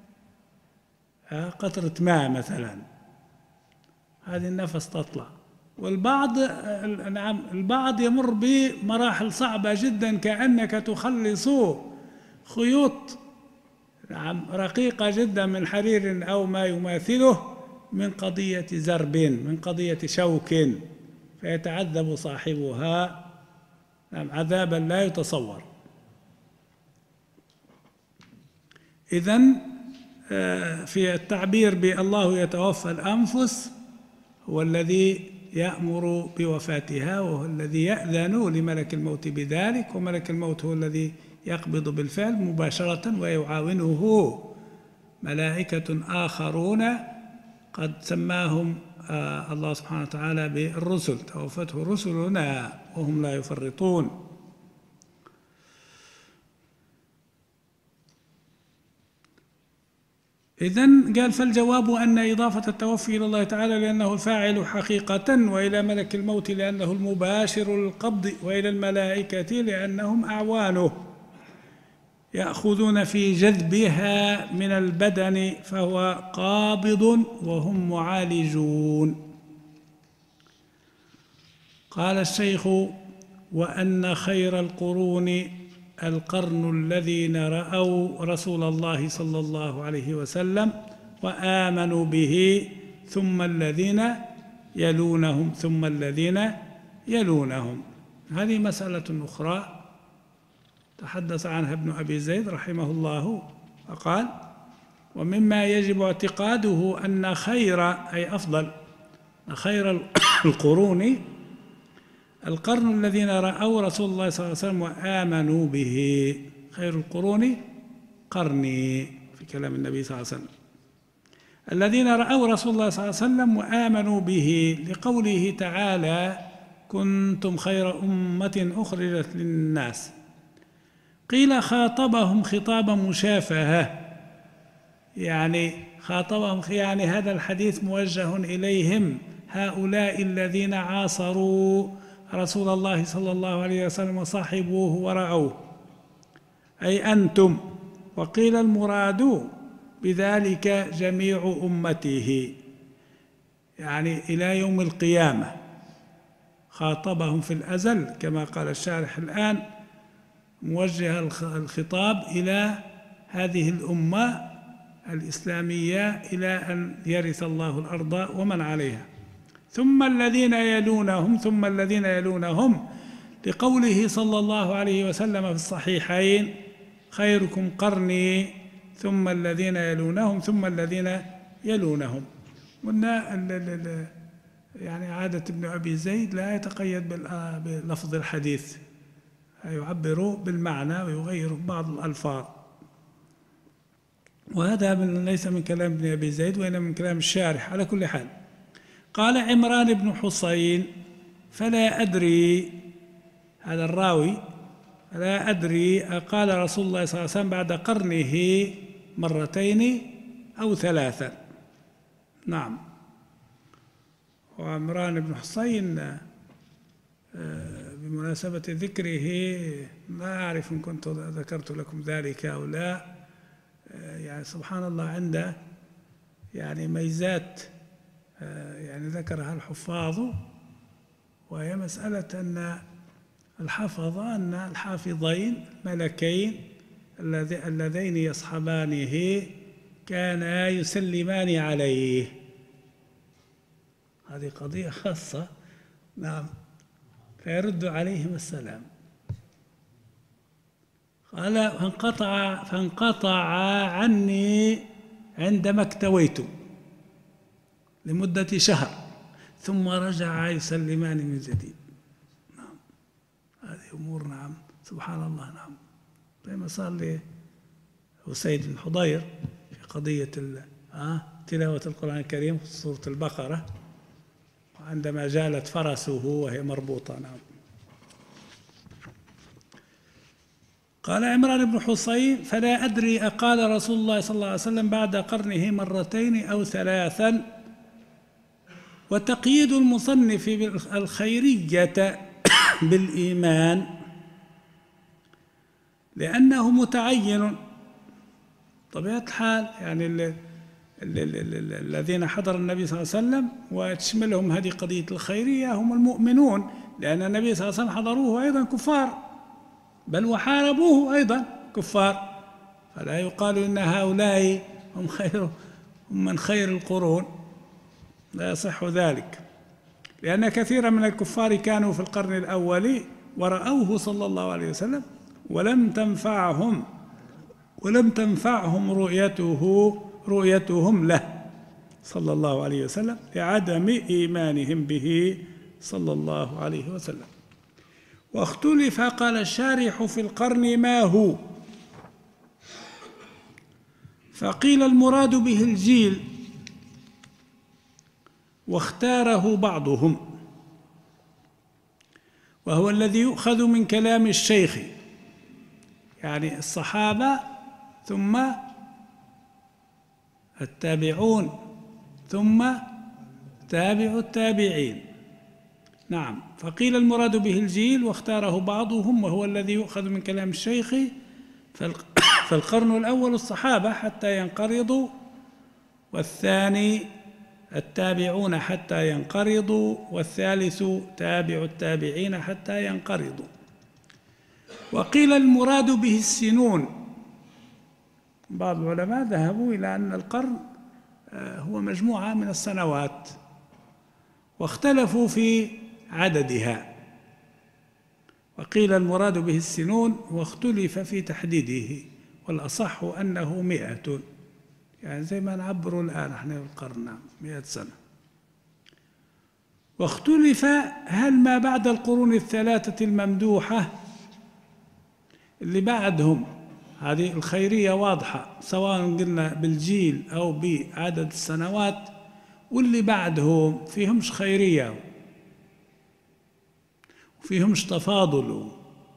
Speaker 1: قطرة ماء مثلا، هذه النفس تطلع. والبعض نعم البعض يمر بمراحل صعبة جدا كأنك تخلص خيوط نعم رقيقة جدا من حرير أو ما يماثله من قضية زرب، من قضية شوك، فيتعذب صاحبها نعم عذابا لا يتصور. إذن في التعبير بالله يتوفى الأنفس هو الذي يأمر بوفاتها، وهو الذي يأذن لملك الموت بذلك، وملك الموت هو الذي يقبض بالفعل مباشرة، ويعاونه ملائكة آخرون قد سماهم الله سبحانه وتعالى بالرسل، توفته رسلنا وهم لا يفرطون. إذن قال: فالجواب أن إضافة التوفي إلى الله تعالى لأنه الفاعل حقيقة، وإلى ملك الموت لأنه المباشر للقبض، وإلى الملائكة لأنهم أعوانه يأخذون في جذبها من البدن فهو قابض وهم معالجون. قال الشيخ: وأن خير القرون القرن الذين رأوا رسول الله صلى الله عليه وسلم وآمنوا به ثم الذين يلونهم ثم الذين يلونهم. هذه مسألة أخرى تحدث عنها ابن أبي زيد رحمه الله فقال: ومما يجب اعتقاده أن خير، أي أفضل، خير القرون القرن الذين رأوا رسول الله صلى الله عليه وسلم وآمنوا به. خير القرون قرني، في كلام النبي صلى الله عليه وسلم، الذين رأوا رسول الله صلى الله عليه وسلم وآمنوا به، لقوله تعالى: كنتم خير أمة أخرجت للناس. قيل خاطبهم خطاب مشافهة، يعني خاطبهم، يعني هذا الحديث موجه إليهم، هؤلاء الذين عاصروا رسول الله صلى الله عليه وسلم وصاحبوه ورعوه، أي أنتم. وقيل المراد بذلك جميع أمته، يعني إلى يوم القيامة. خاطبهم في الأزل كما قال الشارح الآن، موجه الخطاب إلى هذه الأمة الإسلامية إلى أن يرث الله الأرض ومن عليها. ثم الذين يلونهم ثم الذين يلونهم، لقوله صلى الله عليه وسلم في الصحيحين: خيركم قرني ثم الذين يلونهم ثم الذين يلونهم. قلنا يعني عادة ابن أبي زيد لا يتقيد بلفظ الحديث، يعبر بالمعنى ويغير بعض الألفاظ، وهذا ليس من كلام ابن أبي زيد وإنما من كلام الشارح. على كل حال، قال عمران بن حصين: فلا أدري، هذا الراوي، فلا أدري قال رسول الله صلى الله عليه وسلم بعد قرنه مرتين أو ثلاثا. نعم. وعمران بن حصين بمناسبة ذكره لا أعرف إن كنت ذكرت لكم ذلك أو لا، يعني سبحان الله عنده يعني ميزات يعني ذكرها الحفاظ، وهي مسألة أن الحفظ أن الحافظين ملكين اللذين يصحبانه كانا يسلمان عليه. هذه قضية خاصة. نعم. فيرد عليهم السلام. قال: فانقطع فانقطع عني عندما اكتويت لمدة شهر، ثم رجع يسلمان من جديد. نعم. هذه أمور، نعم، سبحان الله. نعم. زي ما صار لأسيد بن حضير في قضية تلاوة القرآن الكريم في سورة البقرة، عندما جالت فرسه وهي مربوطة. نعم. قال عمران بن حصين: فلا أدري أقال رسول الله صلى الله عليه وسلم بعد قرنه مرتين أو ثلاثا. وتقييد المصنف الخيرية بالإيمان لأنه متعين طبيعة الحال، يعني الذين حضر النبي صلى الله عليه وسلم وتشملهم هذه قضية الخيرية هم المؤمنون، لأن النبي صلى الله عليه وسلم حضروه أيضا كفار، بل وحاربوه أيضا كفار، فلا يقال إن هؤلاء هم خير هم من خير القرون، لا يصح ذلك، لأن كثيرا من الكفار كانوا في القرن الأول ورأوه صلى الله عليه وسلم ولم تنفعهم ولم تنفعهم رؤيته رؤيتهم له صلى الله عليه وسلم لعدم إيمانهم به صلى الله عليه وسلم. واختلف، قال الشارح، في القرن ما هو، فقيل المراد به الجيل، واختاره بعضهم، وهو الذي يؤخذ من كلام الشيخ، يعني الصحابة ثم التابعون ثم تابع التابعين. نعم. فقيل المراد به الجيل واختاره بعضهم، وهو الذي يؤخذ من كلام الشيخ، فالقرن الأول الصحابة حتى ينقرضوا، والثاني التابعون حتى ينقرضوا، والثالث تابع التابعين حتى ينقرضوا. وقيل المراد به السنون، بعض العلماء ذهبوا إلى أن القرن هو مجموعة من السنوات، واختلفوا في عددها، وقيل المراد به السنون، واختلف في تحديده، والأصح أنه مئة، يعني زي ما نعبر الآن احنا القرن مئة سنة. واختلف هل ما بعد القرون الثلاثة الممدوحة اللي بعدهم، هذه الخيرية واضحة سواء قلنا بالجيل أو بعدد السنوات، واللي بعدهم فيهمش خيرية وفيهمش تفاضل.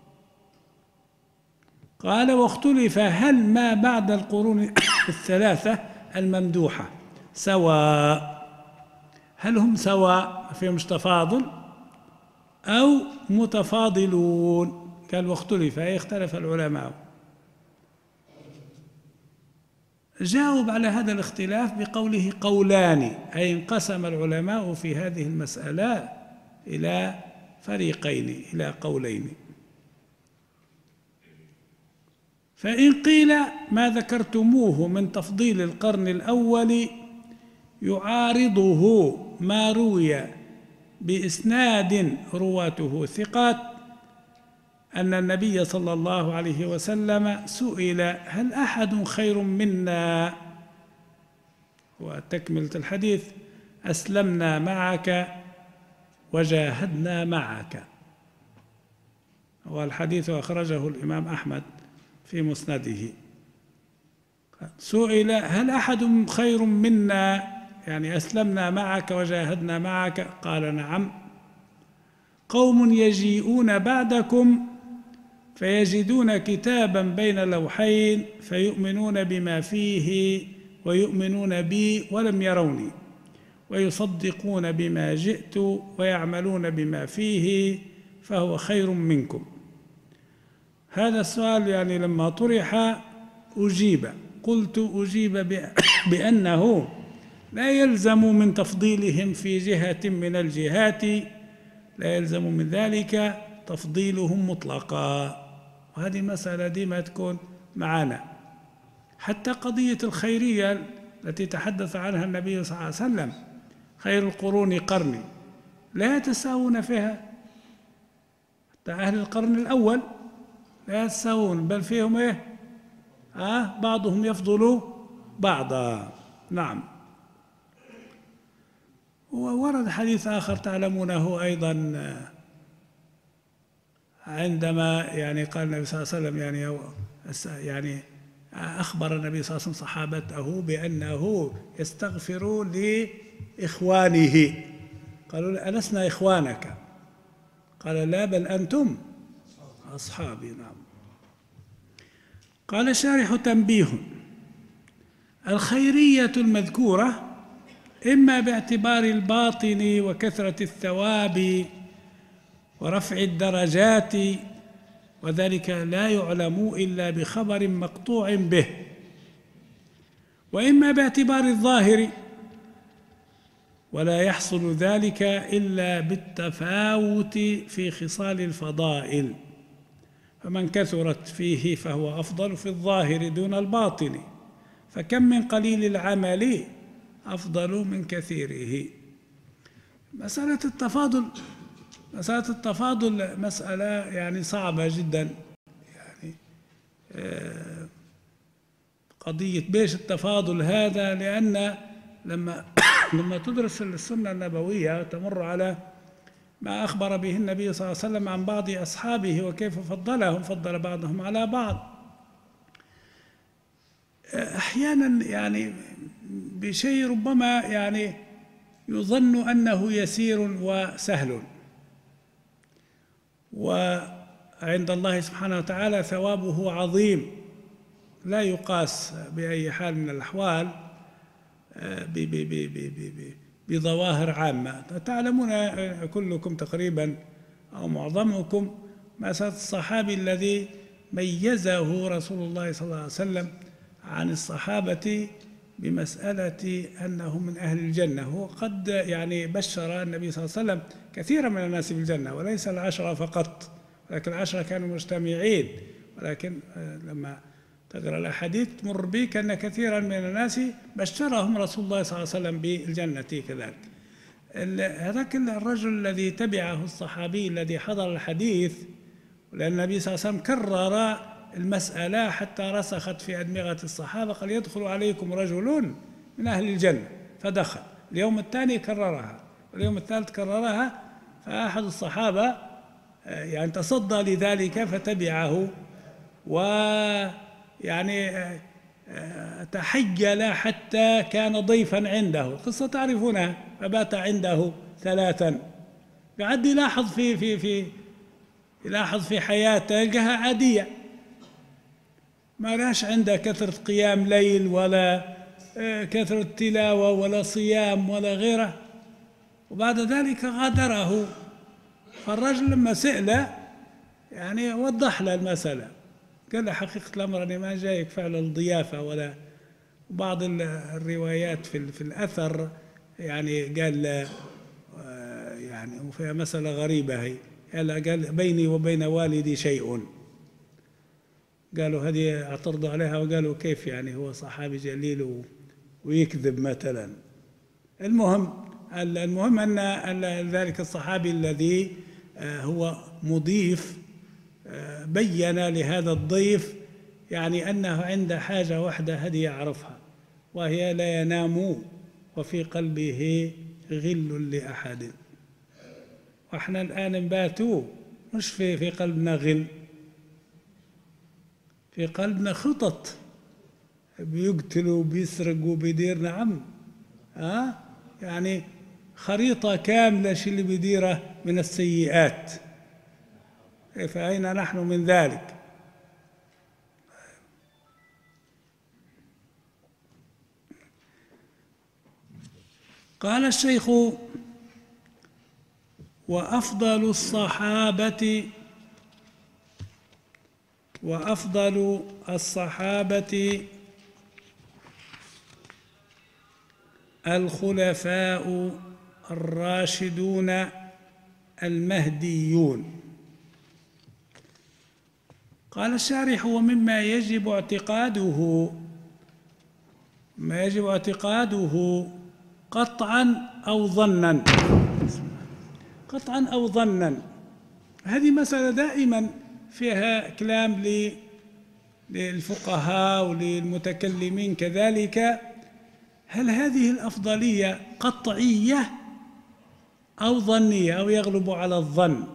Speaker 1: قال واختلف هل ما بعد القرون الثلاثة الممدوحة سواء، هل هم سواء فيهمش تفاضل أو متفاضلون؟ قال واختلف أي اختلف العلماء. جاوب على هذا الاختلاف بقوله قولان، أي انقسم العلماء في هذه المسألة إلى فريقين، إلى قولين. فإن قيل ما ذكرتموه من تفضيل القرن الأول يعارضه ما روي بإسناد رواته ثقات أن النبي صلى الله عليه وسلم سئل هل أحد خير منا، وتكملة الحديث أسلمنا معك وجاهدنا معك، والحديث أخرجه الإمام أحمد في مسنده. سئل هل أحد خير منا، يعني أسلمنا معك وجاهدنا معك، قال نعم، قوم يجيئون بعدكم فيجدون كتابا بين لوحين فيؤمنون بما فيه ويؤمنون بي ولم يروني، ويصدقون بما جئت ويعملون بما فيه فهو خير منكم. هذا السؤال يعني لما طرح أجيب، قلت أجيب بأنه لا يلزم من تفضيلهم في جهة من الجهات، لا يلزم من ذلك تفضيلهم مطلقا. وهذه المسألة دي ما تكون معنا، حتى قضية الخيرية التي تحدث عنها النبي صلى الله عليه وسلم خير القرون قرني، لا يتساوون فيها، حتى أهل القرن الأول لا يتساوون، بل فيهم إيه؟ آه بعضهم يفضل بعضا. نعم. وورد حديث آخر تعلمونه أيضا، عندما يعني قال النبي صلى الله عليه وسلم يعني يعني أخبر النبي صلى الله عليه وسلم صحابته بأنه يستغفر لإخوانه، قالوا ألسنا إخوانك؟ قال لا بل أنتم أصحابي. نعم. قال الشارح تنبيه، الخيرية المذكورة إما باعتبار الباطن وكثرة الثواب ورفع الدرجات، وذلك لا يعلم إلا بخبر مقطوع به، وإما باعتبار الظاهر، ولا يحصل ذلك إلا بالتفاوت في خصال الفضائل، فمن كثرت فيه فهو أفضل في الظاهر دون الباطن، فكم من قليل العمل أفضل من كثيره. مسألة التفاضل مسألة التفاضل مسألة يعني صعبة جدا، يعني قضية بيش التفاضل هذا، لأن لما لما تدرس السنة النبوية تمر على ما أخبر به النبي صلى الله عليه وسلم عن بعض أصحابه وكيف فضلهم، فضل بعضهم على بعض، أحيانا يعني بشيء ربما يعني يظن أنه يسير وسهل، وعند الله سبحانه وتعالى ثوابه عظيم لا يقاس بأي حال من الأحوال بظواهر عامة. تعلمون كلكم تقريبا أو معظمكم مسألة الصحابي الذي ميزه رسول الله صلى الله عليه وسلم عن الصحابة بمسألة أنه من أهل الجنة. وقد يعني بشر النبي صلى الله عليه وسلم كثيرا من الناس بالجنة، وليس العشرة فقط، ولكن العشرة كانوا مجتمعين، ولكن لما تقرأ الأحاديث تمر بك أن كثيرا من الناس بشرهم رسول الله صلى الله عليه وسلم بالجنة كذلك. هذاك الرجل الذي تبعه الصحابي الذي حضر الحديث، لأن النبي صلى الله عليه وسلم كرر المسألة حتى رسخت في أدمغة الصحابة، قال يدخل عليكم رجل من أهل الجنة، فدخل. اليوم الثاني كررها، واليوم الثالث كررها، فأحد الصحابة يعني تصدى لذلك فتبعه، ويعني تحجل حتى كان ضيفا عنده، قصة تعرفونها، فبات عنده ثلاثا. قعد يلاحظ في في في يلاحظ في حياته، يلقاها عادية، ما لاش عنده كثرة قيام ليل ولا كثرة تلاوة ولا صيام ولا غيره، وبعد ذلك غادره. فالرجل لما سأله يعني وضح له المسألة، قال له حقيقة الأمر أنا ما جايك فعل الضيافة ولا. بعض الروايات في في الأثر يعني قال يعني وفيها مسألة غريبة هي، قال بيني وبين والدي شيء. قالوا هذه اعترضوا عليها وقالوا كيف يعني هو صحابي جليل ويكذب مثلا. المهم المهم أن ذلك الصحابي الذي هو مضيف بين لهذا الضيف يعني أنه عنده حاجة واحدة هذه يعرفها، وهي لا ينام وفي قلبه غل لأحد. وإحنا الآن نباتوا مش في في قلبنا غل، في قلبنا خطط، بيقتل وبيسرق وبيدير. نعم، ها أه؟ يعني خريطة كاملة شو اللي بيديره من السيئات. فأين نحن من ذلك؟ قال الشيخ: وأفضل الصحابة وأفضل الصحابة الخلفاء الراشدون المهديون. قال الشارح: ومما يجب اعتقاده ما يجب اعتقاده قطعا أو ظنا. قطعا أو ظنا، هذه مسألة دائما فيها كلام للفقهاء وللمتكلمين كذلك. هل هذه الأفضلية قطعية أو ظنية أو يغلب على الظن؟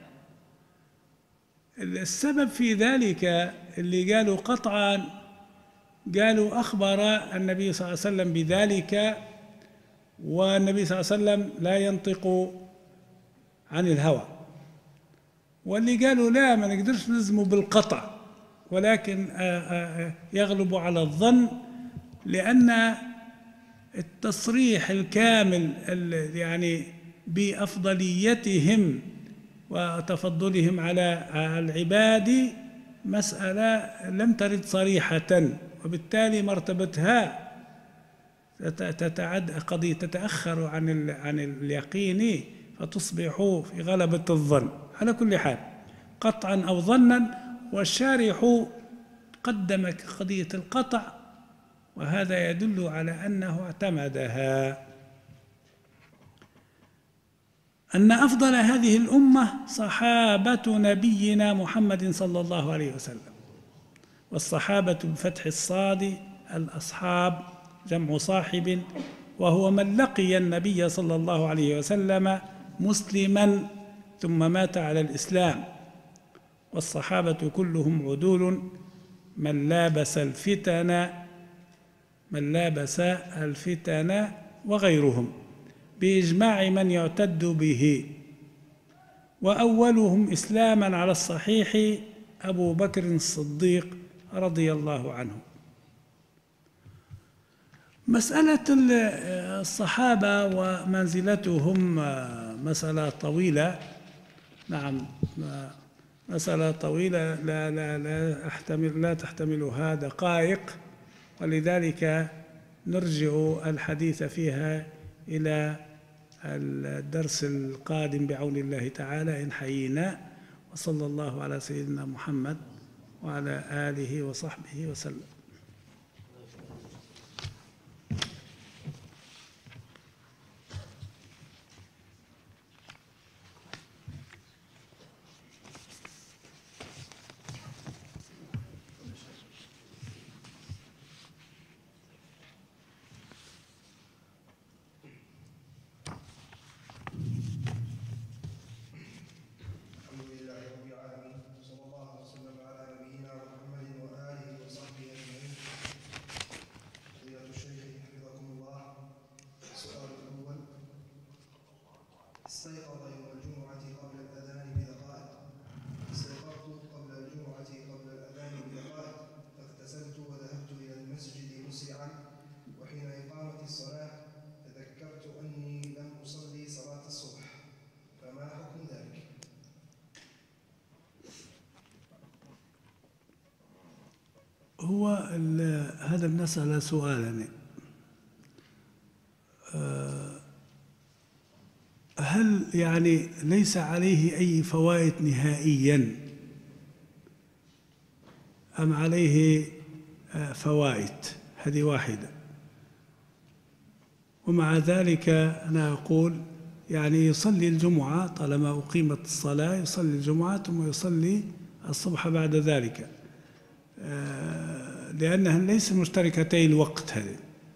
Speaker 1: السبب في ذلك اللي قالوا قطعا، قالوا أخبر النبي صلى الله عليه وسلم بذلك، والنبي صلى الله عليه وسلم لا ينطق عن الهوى. واللي قالوا لا، ما نقدرش نلزمه بالقطع، ولكن يغلب على الظن، لأن التصريح الكامل يعني بأفضليتهم وتفضلهم على العباد مسألة لم ترد صريحة، وبالتالي مرتبتها تتعد قضية تتأخر عن عن اليقين، فتصبح في غلبة الظن. على كل حال قطعا أو ظنا، والشارح قدم قضية القطع، وهذا يدل على أنه اعتمدها، أن أفضل هذه الأمة صحابة نبينا محمد صلى الله عليه وسلم. والصحابة بفتح الصاد الأصحاب، جمع صاحب، وهو من لقي النبي صلى الله عليه وسلم مسلما ثم مات على الإسلام. والصحابة كلهم عدول، من لابس الفتن من لابس الفتن وغيرهم، بإجماع من يعتد به. وأولهم إسلاما على الصحيح أبو بكر الصديق رضي الله عنه. مسألة الصحابة ومنزلتهم مسألة طويلة، نعم مسألة طويلة لا لا لا أحتمل لا تحتملها دقائق، ولذلك نرجع الحديث فيها إلى الدرس القادم بعون الله تعالى إن حيينا. وصلى الله على سيدنا محمد وعلى آله وصحبه وسلم.
Speaker 2: استيقظ يوم الجمعة قبل الأذان بدقائق. استيقظت قبل الجمعة قبل الأذان بدقائق، فاغتسلت وذهبت إلى المسجد مسرعا، وحين إقامت الصلاة تذكرت أني لم أصلي صلاة الصبح، فما حكم ذلك؟
Speaker 1: هو هذا بنسأل سؤالين. أه هل يعني ليس عليه أي فوائد نهائيا أم عليه فوائد؟ هذه واحدة. ومع ذلك أنا أقول يعني يصلي الجمعة طالما أقيمت الصلاة، يصلي الجمعة ثم يصلي الصبح بعد ذلك، لأنها ليس مشتركتي الوقت هذه.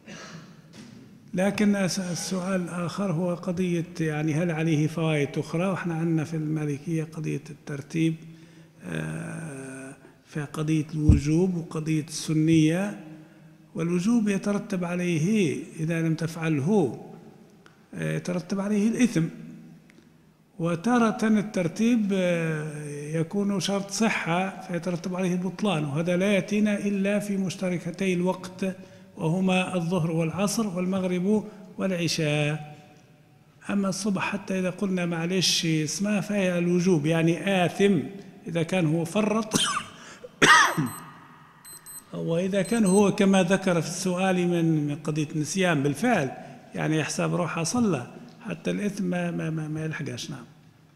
Speaker 1: لكن السؤال الآخر هو قضية يعني هل عليه فوائد أخرى؟ وإحنا عندنا في المالكية قضية الترتيب، في قضية الوجوب وقضية السنية. والوجوب يترتب عليه إذا لم تفعله يترتب عليه الإثم، وتارة الترتيب يكون شرط صحة فيترتب عليه البطلان، وهذا لا يأتينا إلا في مشتركتي الوقت وهما الظهر والعصر والمغرب والعشاء. أما الصبح حتى إذا قلنا معلش اسمها فهي الوجوب، يعني آثم إذا كان هو فرط وإذا كان هو كما ذكر في السؤال من من قضية النسيان بالفعل، يعني يحسب روحه صلى حتى الإثم ما, ما, ما, ما يلحقش. نعم.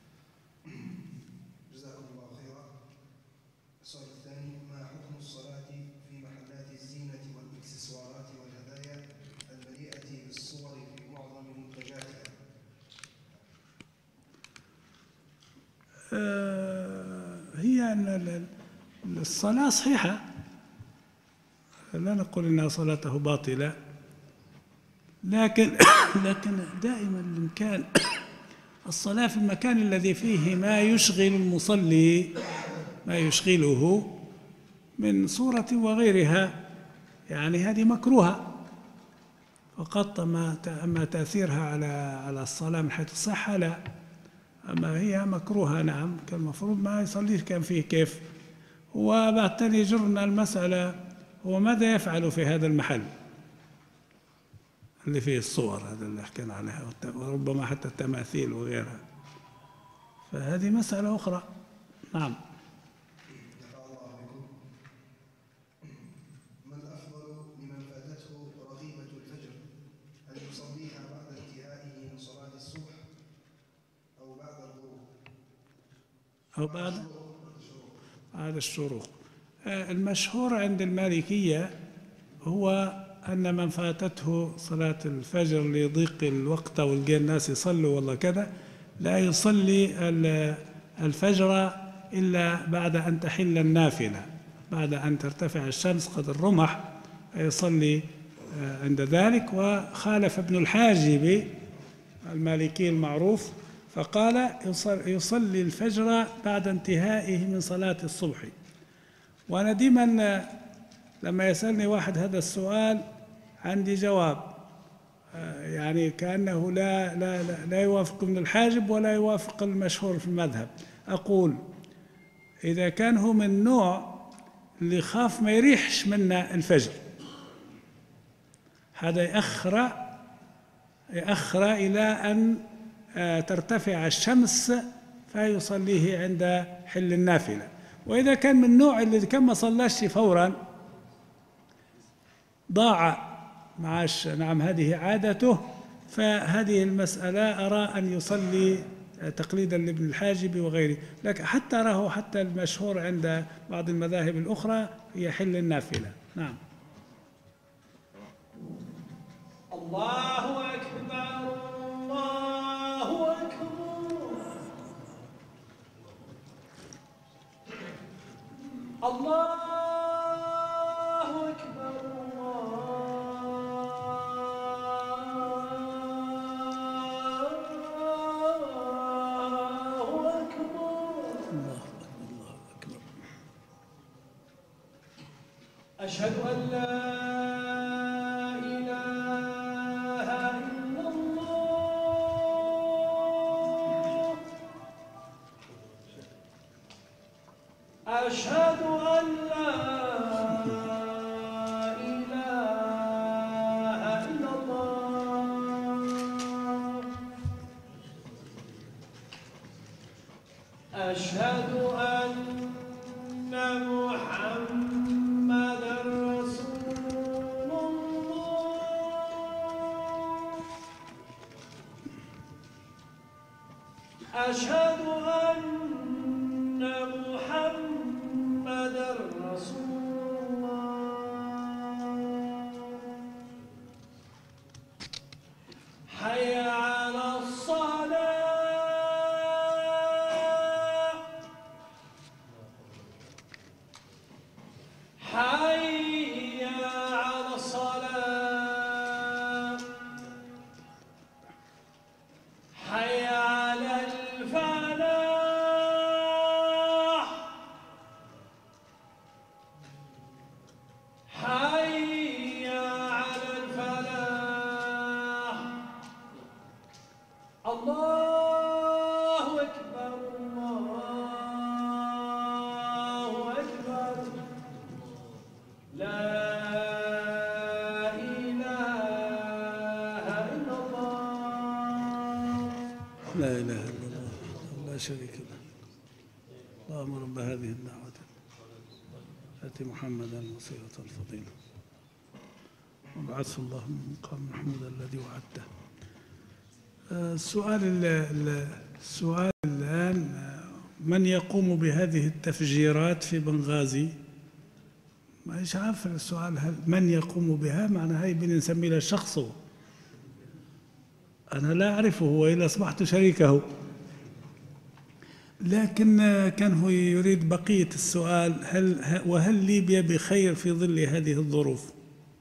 Speaker 2: جزاكم الله خيرا. السؤال الثاني: ما حكم الصلاة في محلات الزينة والإكسسوارات والهدايا المليئة بالصور في معظم منتجاتها؟
Speaker 1: آه هي الصلاة صحيحة، لا نقول إن صلاته باطلة، لكن لكن دائما الإمكان الصلاة في المكان الذي فيه ما يشغل المصلي، ما يشغله من صورة وغيرها، يعني هذه مكروهة فقط. أما تأثيرها على على الصلاة من حيث الصحة لا، أما هي مكروهة. نعم، كان المفروض ما يصليش كان فيه كيف. وبالتالي جرنا المسألة هو ماذا يفعل في هذا المحل اللي فيه الصور، هذا اللي حكينا عليها، وربما حتى التماثيل وغيرها، فهذه مسألة أخرى. نعم.
Speaker 2: ما الأفضل لمن فاتته رغيبة الفجر؟ هل يصليها بعد انتهائه من صلاة الصبح أو بعد الغروب؟
Speaker 1: أو بعد بعد الشروق. المشهور عند المالكية هو أن من فاتته صلاة الفجر لضيق الوقت والقى الناس يصلوا والله كذا، لا يصلي الفجر إلا بعد أن تحل النافلة، بعد أن ترتفع الشمس قدر الرمح يصلي عند ذلك. وخالف ابن الحاجب المالكي المعروف فقال يصلي الفجر بعد انتهائه من صلاة الصبح. وأنا ديما لما يسألني واحد هذا السؤال عندي جواب، يعني كأنه لا لا لا, لا يوافق ابن الحاجب ولا يوافق المشهور في المذهب. أقول إذا كان هو من نوع اللي خاف ما يريحش منا الفجر، هذا يأخر يأخر إلى أن ترتفع الشمس فيصليه عند حل النافلة. وإذا كان من النوع اللي كان ما صلاش فورا ضاع معاش، نعم هذه عادته، فهذه المسألة أرى أن يصلي تقليدا لابن الحاجب وغيره. لكن حتى راه حتى المشهور عند بعض المذاهب الأخرى هي حل النافلة. نعم.
Speaker 3: الله أكبر الله أكبر الله أكبر الله أكبر
Speaker 1: الله أكبر.
Speaker 3: أشهد أن لا أشهد أن لا إله إلا الله أشهد أن محمدًا رسول الله أشهد أن محمد رسول الله حي على الصلاة حي على الصلاة حي على الفلاح حي على الفلاح الله أكبر الله أكبر لا إله إلا الله
Speaker 1: لا إله إلا الله لا شريك له. اللهم رب هذه الدعوة آت محمدا الوسيلة الفضيلة وابعثه الله من مقام محمود الذي وعدته. السؤال السؤال الآن، من يقوم بهذه التفجيرات في بنغازي؟ مش عارف السؤال، هل من يقوم بها معنى هاي بنسمي له شخصه، أنا لا أعرفه وإلا أصبحت شريكه. لكن كان هو يريد بقية السؤال، هل وهل ليبيا بخير في ظل هذه الظروف؟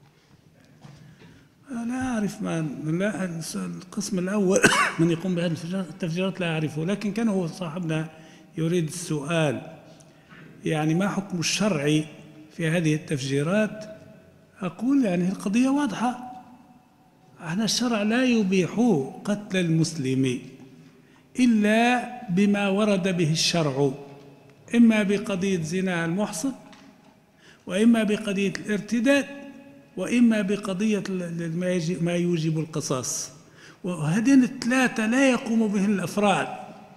Speaker 1: لا أعرف من لا القسم الأول من يقوم بهذه التفجيرات لا أعرفه، لكن كان هو صاحبنا يريد السؤال يعني ما حكم الشرعي في هذه التفجيرات. أقول يعني القضية واضحة، احنا الشرع لا يبيح قتل المسلم إلا بما ورد به الشرع، إما بقضية زنا المحصن، وإما بقضية الارتداد، وإما بقضية ما يوجب القصاص، وهذين الثلاثة لا يقوم به الأفراد،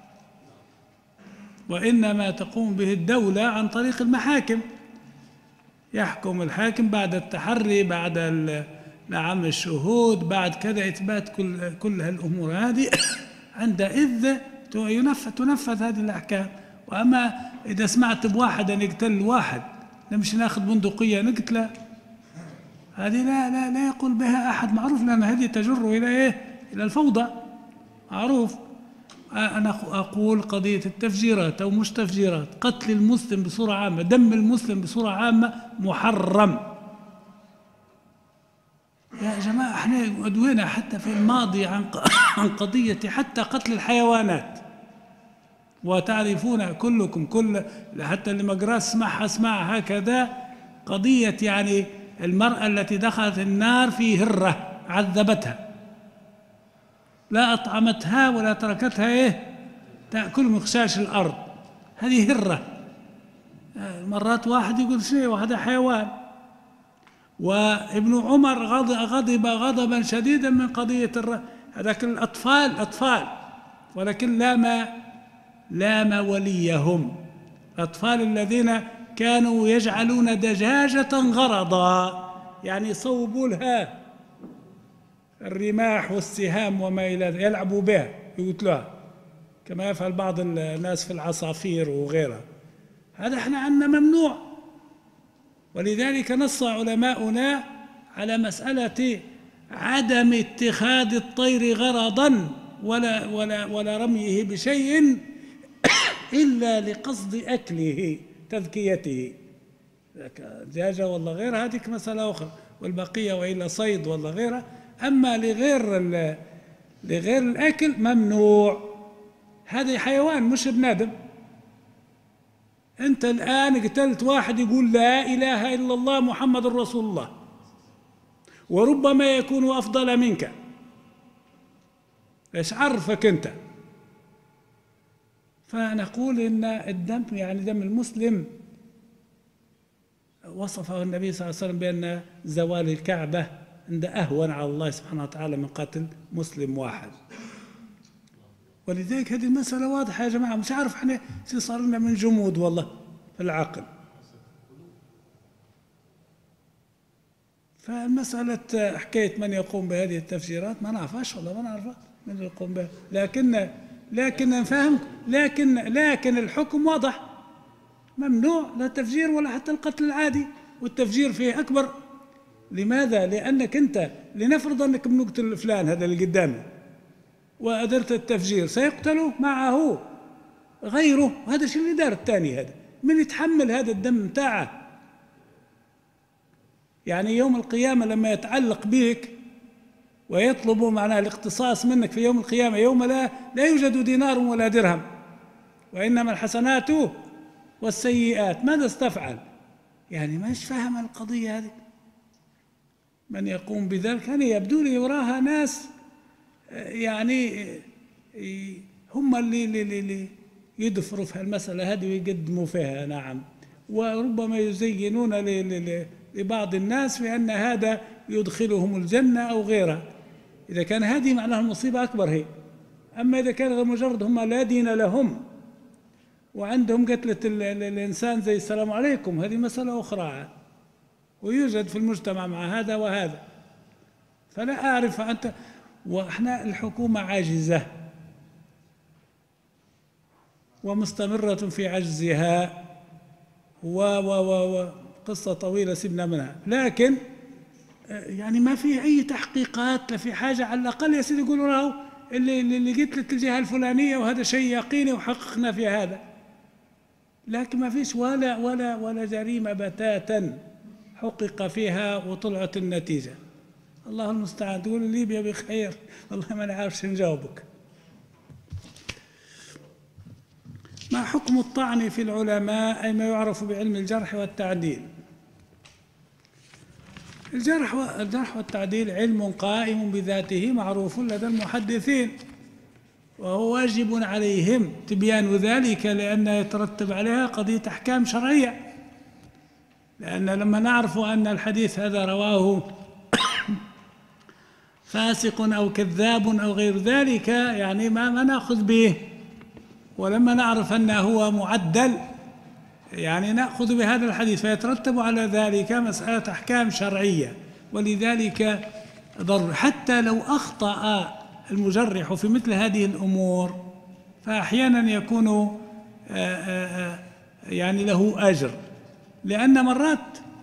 Speaker 1: وإنما تقوم به الدولة عن طريق المحاكم. يحكم الحاكم بعد التحري، بعد نعم الشهود، بعد كذا إثبات كل كل هالأمور هذه عندئذ تنفذ تنفذ هذه الأحكام. وأما إذا سمعت بواحد أن يقتل واحد نمشي ناخذ بندقية نقتله، هذه لا لا لا يقول بها أحد، معروف، لأن هذه تجر إلى إيه؟ إلى الفوضى، معروف. أنا أقول قضية التفجيرات أو مش تفجيرات، قتل المسلم بصورة عامة، دم المسلم بصورة عامة محرم. يا جماعة احنا أدوينا حتى في الماضي عن عن قضية حتى قتل الحيوانات، وتعرفون كلكم كل حتى اللي ما قراش اسمعها اسمعها هكذا، قضية يعني المرأة التي دخلت النار في هرة عذبتها، لا أطعمتها ولا تركتها إيه تأكل من خشاش الأرض، هذه هرة. مرات واحد يقول شيء وهذا حيوان. وابن عمر غضب غضبا شديدا من قضية الر... هذاك الأطفال أطفال، ولكن لام لام وليهم، الأطفال الذين كانوا يجعلون دجاجة غرضا، يعني يصوبوا لها الرماح والسهام وما إلى ذلك، يلعبوا بها يقتلوها كما يفعل بعض الناس في العصافير وغيرها. هذا احنا عندنا ممنوع، ولذلك نص علماؤنا على مسألة عدم اتخاذ الطير غرضا ولا ولا ولا رميه بشيء إلا لقصد أكله تذكيته، دجاجة ولا غيرها هذيك مسألة أخرى، والبقية وإلا صيد ولا غيرها. أما لغير لغير الأكل ممنوع. هذا حيوان مش بنادم. أنت الآن قتلت واحد يقول لا إله إلا الله محمد رسول الله، وربما يكون أفضل منك، إيش عرفك أنت؟ فنقول إن الدم يعني دم المسلم وصفه النبي صلى الله عليه وسلم بأن زوال الكعبة عند أهون على الله سبحانه وتعالى من قتل مسلم واحد. ولذلك هذه المسألة واضحة يا جماعة، مش عارف احنا شو صار لنا من جمود والله في العقل. فالمسألة حكاية من يقوم بهذه التفجيرات ما نعرفهاش والله، ما نعرفها من يقوم بها، لكن لكن نفهم لكن لكن الحكم واضح، ممنوع لا التفجير ولا حتى القتل العادي، والتفجير فيه أكبر. لماذا؟ لأنك أنت لنفرض أنك بنقتل فلان هذا اللي قدامي وأدرت التفجير، سيقتل معه غيره، وهذا الشيء اللي دار الثاني، هذا من يتحمل هذا الدم متاعه. يعني يوم القيامة لما يتعلق بك ويطلب معناه الاقتصاص منك في يوم القيامة، يوم لا لا يوجد دينار ولا درهم، وإنما الحسنات والسيئات، ماذا استفعل؟ يعني ماش فاهم القضية هذه. من يقوم بذلك أنا يبدو لي وراها ناس يعني هم اللي, اللي, اللي يدفروا في المسألة هذه ويقدموا فيها، نعم، وربما يزينون لبعض الناس بأن هذا يدخلهم الجنة أو غيرها، إذا كان هذه معناها المصيبة أكبر هي. أما إذا كان مجرد هم لا دين لهم وعندهم قتلة الإنسان زي السلام عليكم، هذه مسألة أخرى، ويوجد في المجتمع مع هذا وهذا. فلا أعرف أنت، وإحنا الحكومة عاجزة ومستمرة في عجزها، و و و قصة طويلة سيبنا منها، لكن يعني ما في أي تحقيقات، لا في حاجة. على الأقل يا سيدي يقولوا له اللي اللي قتلت الجهة الفلانية وهذا شيء يقيني وحققنا في هذا، لكن ما فيش ولا ولا ولا جريمة بتاتا حقق فيها وطلعت النتيجة. الله المستعان. تقول ليبيا بخير، والله ما نعرفش نجاوبك. ما حكم الطعن في العلماء أي ما يعرف بعلم الجرح والتعديل؟ الجرح الجرح والتعديل علم قائم بذاته معروف لدى المحدثين، وهو واجب عليهم تبيان ذلك، لأن يترتب عليها قضية أحكام شرعية. لأن لما نعرف أن الحديث هذا رواه فاسق أو كذاب أو غير ذلك، يعني ما, ما نأخذ به. ولما نعرف أنه هو معدل، يعني نأخذ بهذا الحديث، فيترتب على ذلك مسألة أحكام شرعية. ولذلك ضر حتى لو أخطأ المجرح في مثل هذه الأمور، فأحيانا يكون يعني له أجر، لأن مرات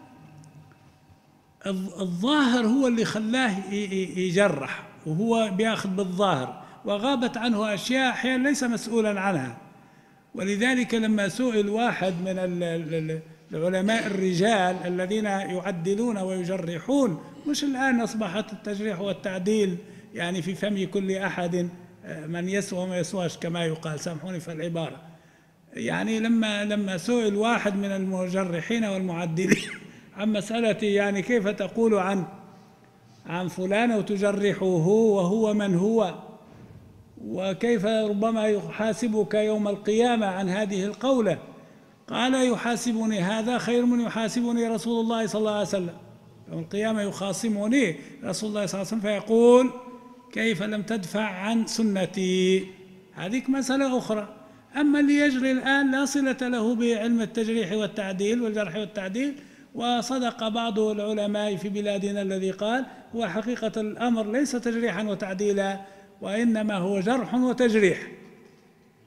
Speaker 1: الظاهر هو اللي خلاه يجرح، وهو بياخذ بالظاهر، وغابت عنه أشياء أحيانا ليس مسؤولا عنها. ولذلك لما سئل واحد من العلماء الرجال الذين يعدلون ويجرحون، مش الآن أصبحت التجريح والتعديل يعني في فم كل أحد من يسوى وما يسواش كما يقال، سامحوني في العبارة. يعني لما لما سئل واحد من المجرحين والمعدلين عن مسألة يعني كيف تقول عن عن فلان وتجرحه وهو من هو، وكيف ربما يحاسبك يوم القيامة عن هذه القولة، قال يحاسبني هذا خير من يحاسبني رسول الله صلى الله عليه وسلم. يوم القيامة يخاصمني رسول الله صلى الله عليه وسلم فيقول كيف لم تدفع عن سنتي، هذيك مسألة أخرى. أما اللي يجري الآن لا صلة له بعلم التجريح والتعديل والجرح والتعديل. وصدق بعض العلماء في بلادنا الذي قال هو حقيقة الأمر ليس تجريحا وتعديلا، وإنما هو جرح وتجريح.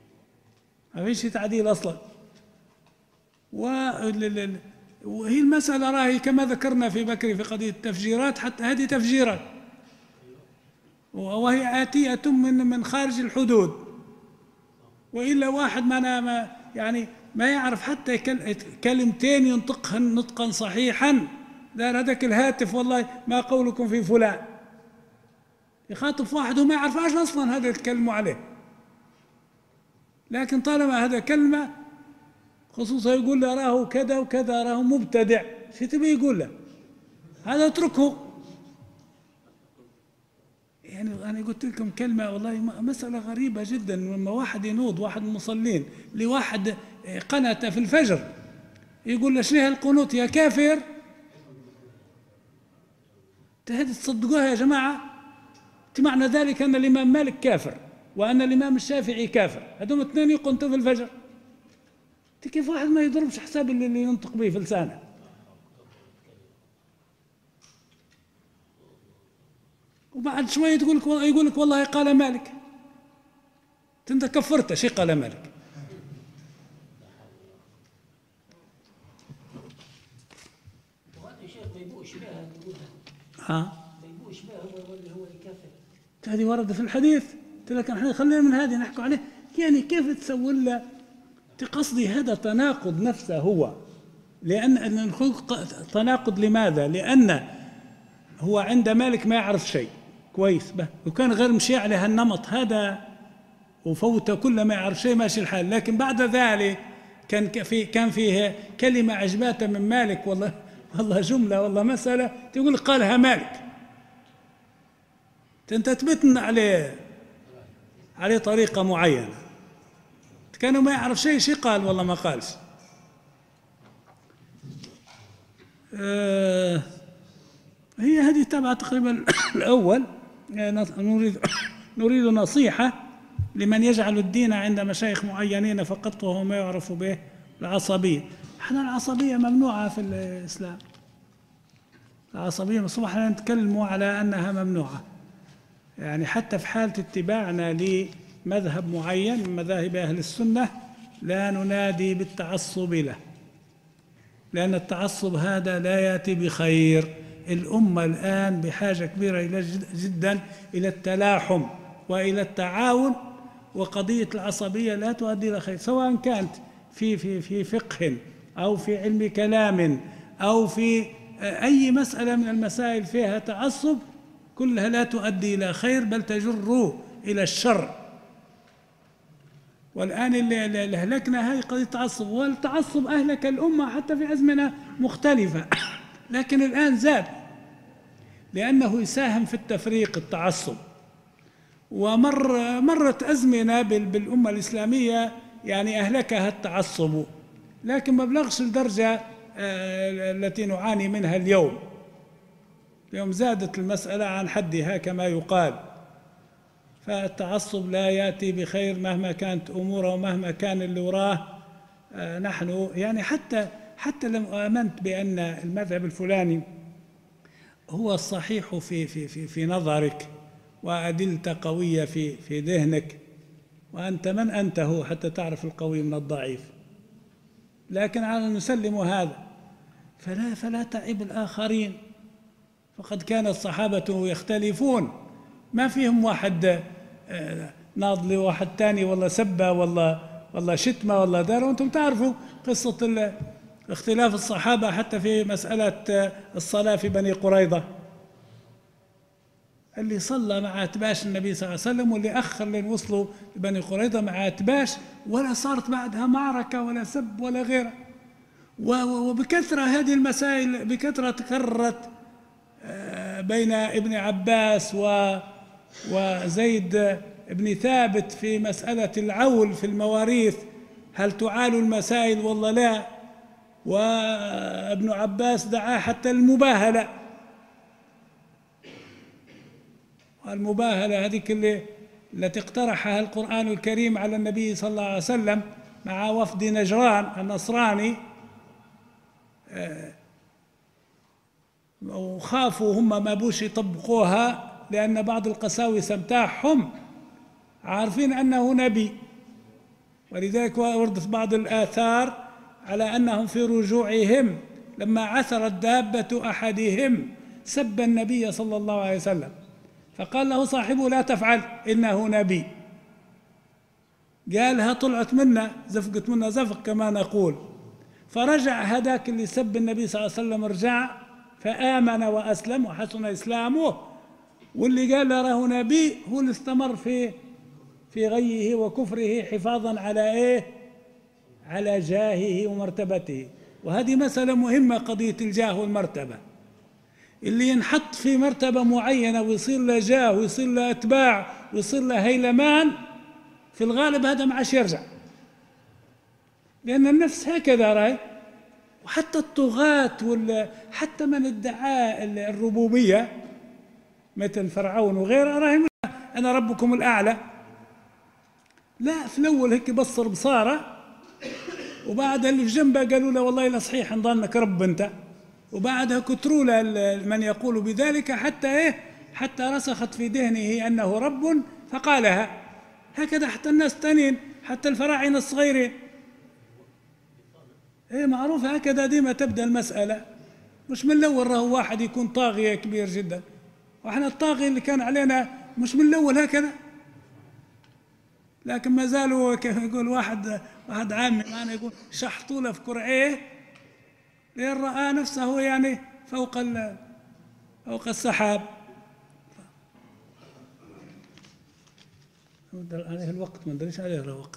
Speaker 1: ما فيش تعديل أصلا. وهي المسألة راهي كما ذكرنا في بكري في قضية التفجيرات، حتى هذه تفجيرات وهي آتية من من خارج الحدود، وإلا واحد ما ما يعني ما يعرف حتى كلمتين ينطقهن نطقا صحيحا، لا هذاك الهاتف والله ما قولكم في فلان، يخاطب واحد وما يعرفهاش أصلا هذا يتكلموا عليه، لكن طالما هذا كلمة خصوصا يقول له راه كذا وكذا، راه مبتدع، شو تبي يقول له؟ هذا اتركه. يعني أنا قلت لكم كلمة والله مسألة غريبة جدا، لما واحد ينوض واحد من المصلين لواحد قنت في الفجر يقول له شنو القنوت يا كافر؟ هذه تصدقوها يا جماعة؟ معنى ذلك أن الإمام مالك كافر وأن الإمام الشافعي كافر، هذول اثنين يقنتوا في الفجر. كيف واحد ما يضربش حساب اللي ينطق به في لسانه؟ وبعد شوية تقول لك يقول لك والله قال مالك، أنت كفرته. شيء قال مالك؟ ها؟ هذه ورد في الحديث، قلت لك احنا خلينا من هذه نحكي عليه. يعني كيف تسوي له؟ قصدي هذا تناقض نفسه هو، لأن تناقض لماذا؟ لأن هو عند مالك ما يعرف شيء كويس به، وكان غير مشي على هالنمط هذا وفوت كل ما يعرف شيء ماشي الحال، لكن بعد ذلك كان في كان فيه كلمة عجباته من مالك، والله والله جملة والله مسألة تقول قالها مالك، أنت تبتن عليه عليه طريقة معينة، كانوا ما يعرف شيء شيء قال والله ما قالش. آه هي هذه تبع تقريبا الأول. نريد نريد نصيحة لمن يجعل الدين عند مشايخ معينين فقط وهو ما يعرف به العصبية. احنا العصبية ممنوعة في الإسلام، العصبية مصبوح احنا نتكلموا على أنها ممنوعة، يعني حتى في حالة اتباعنا لمذهب معين من مذاهب أهل السنة لا ننادي بالتعصب له، لأن التعصب هذا لا يأتي بخير. الأمة الآن بحاجة كبيرة جدا إلى التلاحم وإلى التعاون، وقضية العصبية لا تؤدي إلى خير، سواء كانت في في في فقه أو في علم كلام أو في أي مسألة من المسائل فيها تعصب، كلها لا تؤدي إلى خير بل تجر إلى الشر. والآن اللي أهلكنا هذه قضية التعصب، والتعصب أهلك الأمة حتى في أزمنة مختلفة، لكن الآن زاد لأنه يساهم في التفريق التعصب. ومر مرت أزمنة بالأمة الإسلامية يعني أهلكها التعصب، لكن ما بلغش الدرجة التي نعاني منها اليوم. اليوم زادت المسألة عن حدها كما يقال، فالتعصب لا يأتي بخير مهما كانت أموره ومهما كان اللي وراه. نحن يعني حتى حتى لو آمنت بأن المذهب الفلاني هو الصحيح في في في في نظرك وأدلة قوية في في ذهنك، وأنت من أنت هو حتى تعرف القوي من الضعيف، لكن على نسلم هذا فلا فلا تعب الآخرين. فقد كان الصحابة يختلفون، ما فيهم واحد ناض لواحد تاني والله سبه والله والله شتمه والله دار. وانتم تعرفوا قصة اختلاف الصحابة حتى في مسألة الصلاة في بني قريظة، اللي صلى مع أتباش النبي صلى الله عليه وسلم واللي أخر لين وصلوا لبني قريظة مع أتباش، ولا صارت بعدها معركة ولا سب ولا غيره. وبكثرة هذه المسائل بكثرة تكررت بين ابن عباس وزيد بن ثابت في مسألة العول في المواريث، هل تعال المسائل والله لا؟ وابن عباس دعا حتى المباهلة، والمباهلة هذيك اللي التي اقترحها القرآن الكريم على النبي صلى الله عليه وسلم مع وفد نجران النصراني، وخافوا هم ما بوش يطبقوها لأن بعض القساوسة متاعهم عارفين أنه نبي، ولذلك وردت بعض الآثار على أنهم في رجوعهم لما عثرت دابة أحدهم سب النبي صلى الله عليه وسلم، فقال له صاحبه لا تفعل إنه نبي. قالها طلعت منا زفقت منا زفق كما نقول، فرجع هذاك اللي سب النبي صلى الله عليه وسلم رجع فآمن وأسلم وحسن إسلامه، واللي قال له نبي هو اللي استمر في في غيه وكفره حفاظا على إيه؟ على جاهه ومرتبته. وهذه مسألة مهمة، قضية الجاه والمرتبة. اللي ينحط في مرتبة معينة ويصير له جاه ويصير له أتباع ويصير له هيلمان، في الغالب هذا ما عادش يرجع، لأن النفس هكذا راي. وحتى الطغاة وال حتى من ادعى الربوبية مثل فرعون وغيره راهم أنا ربكم الأعلى، لا في الأول هيك بصر بصارة، وبعد اللي في جنبه قالوا له والله لا صحيح نظنك رب أنت، وبعدها كتروا له من يقول بذلك حتى إيه حتى رسخت في ذهنه أنه رب فقالها. هكذا حتى الناس التانيين حتى الفراعنة الصغيرين إيه معروف هكذا ديما تبدأ المسألة. مش من الأول راهو واحد يكون طاغية كبير جدا، وإحنا الطاغي اللي كان علينا مش من الأول هكذا، لكن ما زالوا كيف يقول واحد واحد عامي معنا يقول شحطوا له في كرعيه لين رأى نفسه يعني فوق فوق السحاب. عليه الوقت ما ندريش عليه الوقت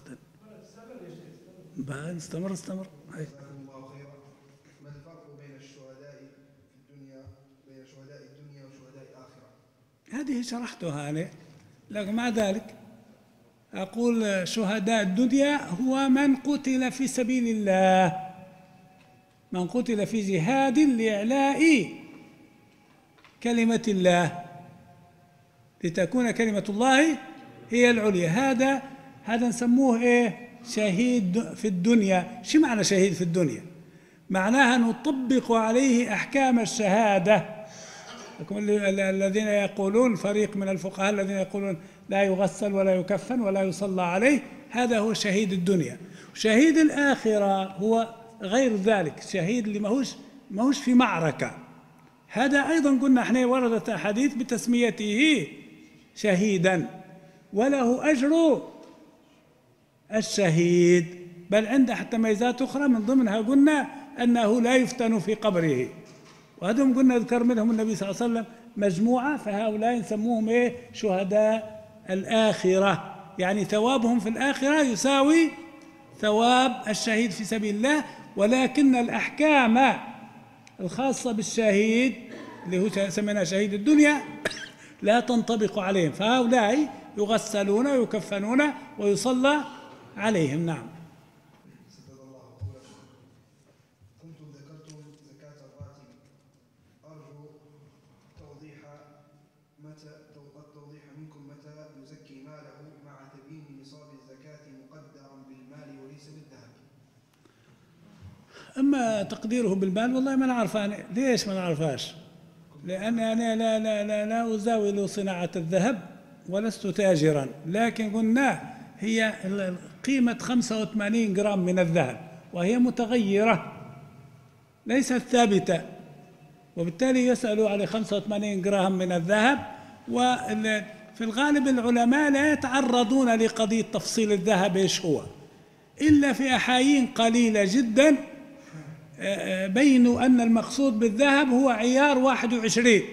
Speaker 1: بقى استمر استمر هاي.
Speaker 2: الله خيرا. ما الفرق بين الشهداء في الدنيا بين شهداء الدنيا وشهداء الآخرة؟
Speaker 1: هذه شرحتها أنا، لكن مع ذلك أقول شهداء الدنيا هو من قتل في سبيل الله، من قتل في جهاد لإعلاء كلمة الله لتكون كلمة الله هي العليا. هذا هذا نسموه إيه؟ شهيد في الدنيا. شو معنى شهيد في الدنيا؟ معناها نطبق عليه أحكام الشهادة. الذين يقولون فريق من الفقهاء الذين يقولون لا يغسل ولا يكفن ولا يصلى عليه، هذا هو شهيد الدنيا. شهيد الآخرة هو غير ذلك، شهيد اللي ماهوش ماهوش في معركة. هذا أيضا قلنا احنا وردت أحاديث بتسميته شهيدا وله أجر الشهيد، بل عنده حتى ميزات أخرى من ضمنها قلنا أنه لا يفتن في قبره، وهذهم قلنا ذكر منهم النبي صلى الله عليه وسلم مجموعة، فهؤلاء نسموهم إيه؟ شهداء الآخرة، يعني ثوابهم في الآخرة يساوي ثواب الشهيد في سبيل الله. ولكن الأحكام الخاصة بالشهيد اللي هو سميناه شهيد الدنيا لا تنطبق عليهم، فهؤلاء يغسلون ويكفنون ويصلى عليهم. نعم.
Speaker 2: سدد الله قولكم. كنتم ذكرتم زكاة الراتب، أرجو توضيح متى التوضيح منكم متى يزكي ماله مع تبيين نصاب الزكاة مقدرا بالمال وليس بالذهب.
Speaker 1: أما تقديره بالمال والله ما نعرف أنا. ليش ما نعرفهاش؟ لأن أنا لا لا لا لا أزاول صناعة الذهب ولست تاجرا، لكن قلنا هي قيمة خمسة وثمانين جرام من الذهب، وهي متغيرة ليست ثابتة، وبالتالي يسألوا على خمسة وثمانين جرام من الذهب. وفي الغالب العلماء لا يتعرضون لقضية تفصيل الذهب إيش هو، إلا في أحايين قليلة جدا بينوا أن المقصود بالذهب هو عيار واحد وعشرين،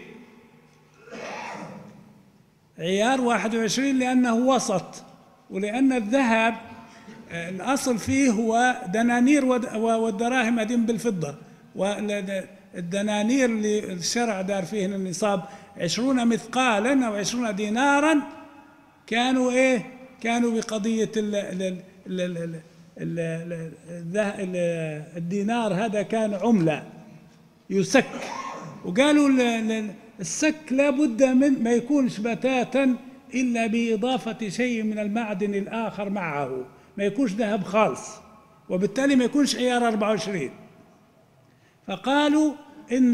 Speaker 1: عيار واحد وعشرين لأنه وسط، ولأن الذهب الأصل فيه هو دنانير والدراهم أدين بالفضة، والدنانير اللي الشرع دار فيهن النصاب عشرون مثقالا أو عشرون دينارا كانوا إيه؟ كانوا بقضية ال ال ال ال الدينار هذا كان عملة يسك، وقالوا السك لا بد من ما يكونش بتاتا إلا بإضافة شيء من المعدن الآخر معه، ما يكونش ذهب خالص، وبالتالي ما يكونش عيار أربعة وعشرين. فقالوا إن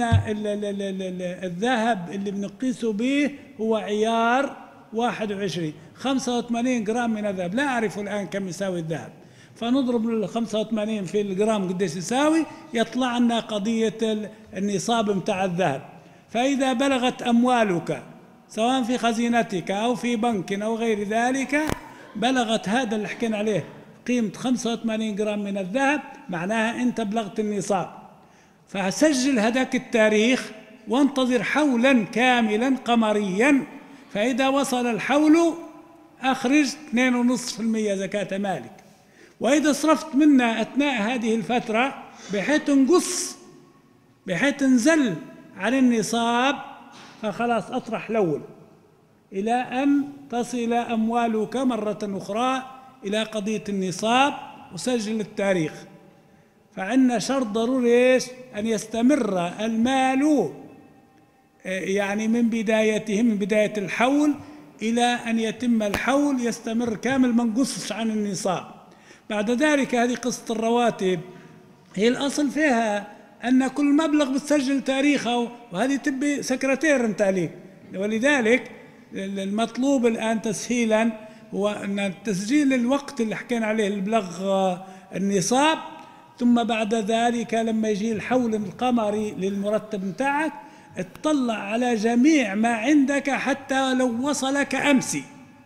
Speaker 1: الذهب اللي بنقيسه به هو عيار واحد وعشرين، خمسة وثمانين جرام من الذهب. لا أعرف الآن كم يساوي الذهب، فنضرب ال خمسة وثمانين في الجرام قديش يساوي، يطلع لنا قضية النصاب متاع الذهب. فإذا بلغت أموالك سواء في خزينتك أو في بنك أو غير ذلك، بلغت هذا اللي حكينا عليه قيمة خمسة وثمانين جرام من الذهب، معناها أنت بلغت النصاب. فسجل هذاك التاريخ وانتظر حولا كاملا قمريا، فإذا وصل الحول أخرج اثنين فاصلة خمسة بالمئة زكاة مالك. وإذا صرفت منا أثناء هذه الفترة بحيث تنقص بحيث تنزل عن النصاب، فخلاص أطرح الأول إلى أن تصل أموالك مرة أخرى إلى قضية النصاب وسجل التاريخ. فعندنا شرط ضروري إيش؟ أن يستمر المال يعني من بدايته من بداية الحول إلى أن يتم الحول يستمر كامل، ما نقصش عن النصاب. بعد ذلك هذه قصة الرواتب هي الأصل فيها أن كل مبلغ بتسجل تاريخه، وهذه تبي سكرتير انت عليك. ولذلك المطلوب الآن تسهيلا هو أن تسجيل الوقت اللي حكينا عليه اللي بلغ النصاب، ثم بعد ذلك لما يجي الحول القمري للمرتب متاعك اطلع على جميع ما عندك حتى لو وصلك أمسي،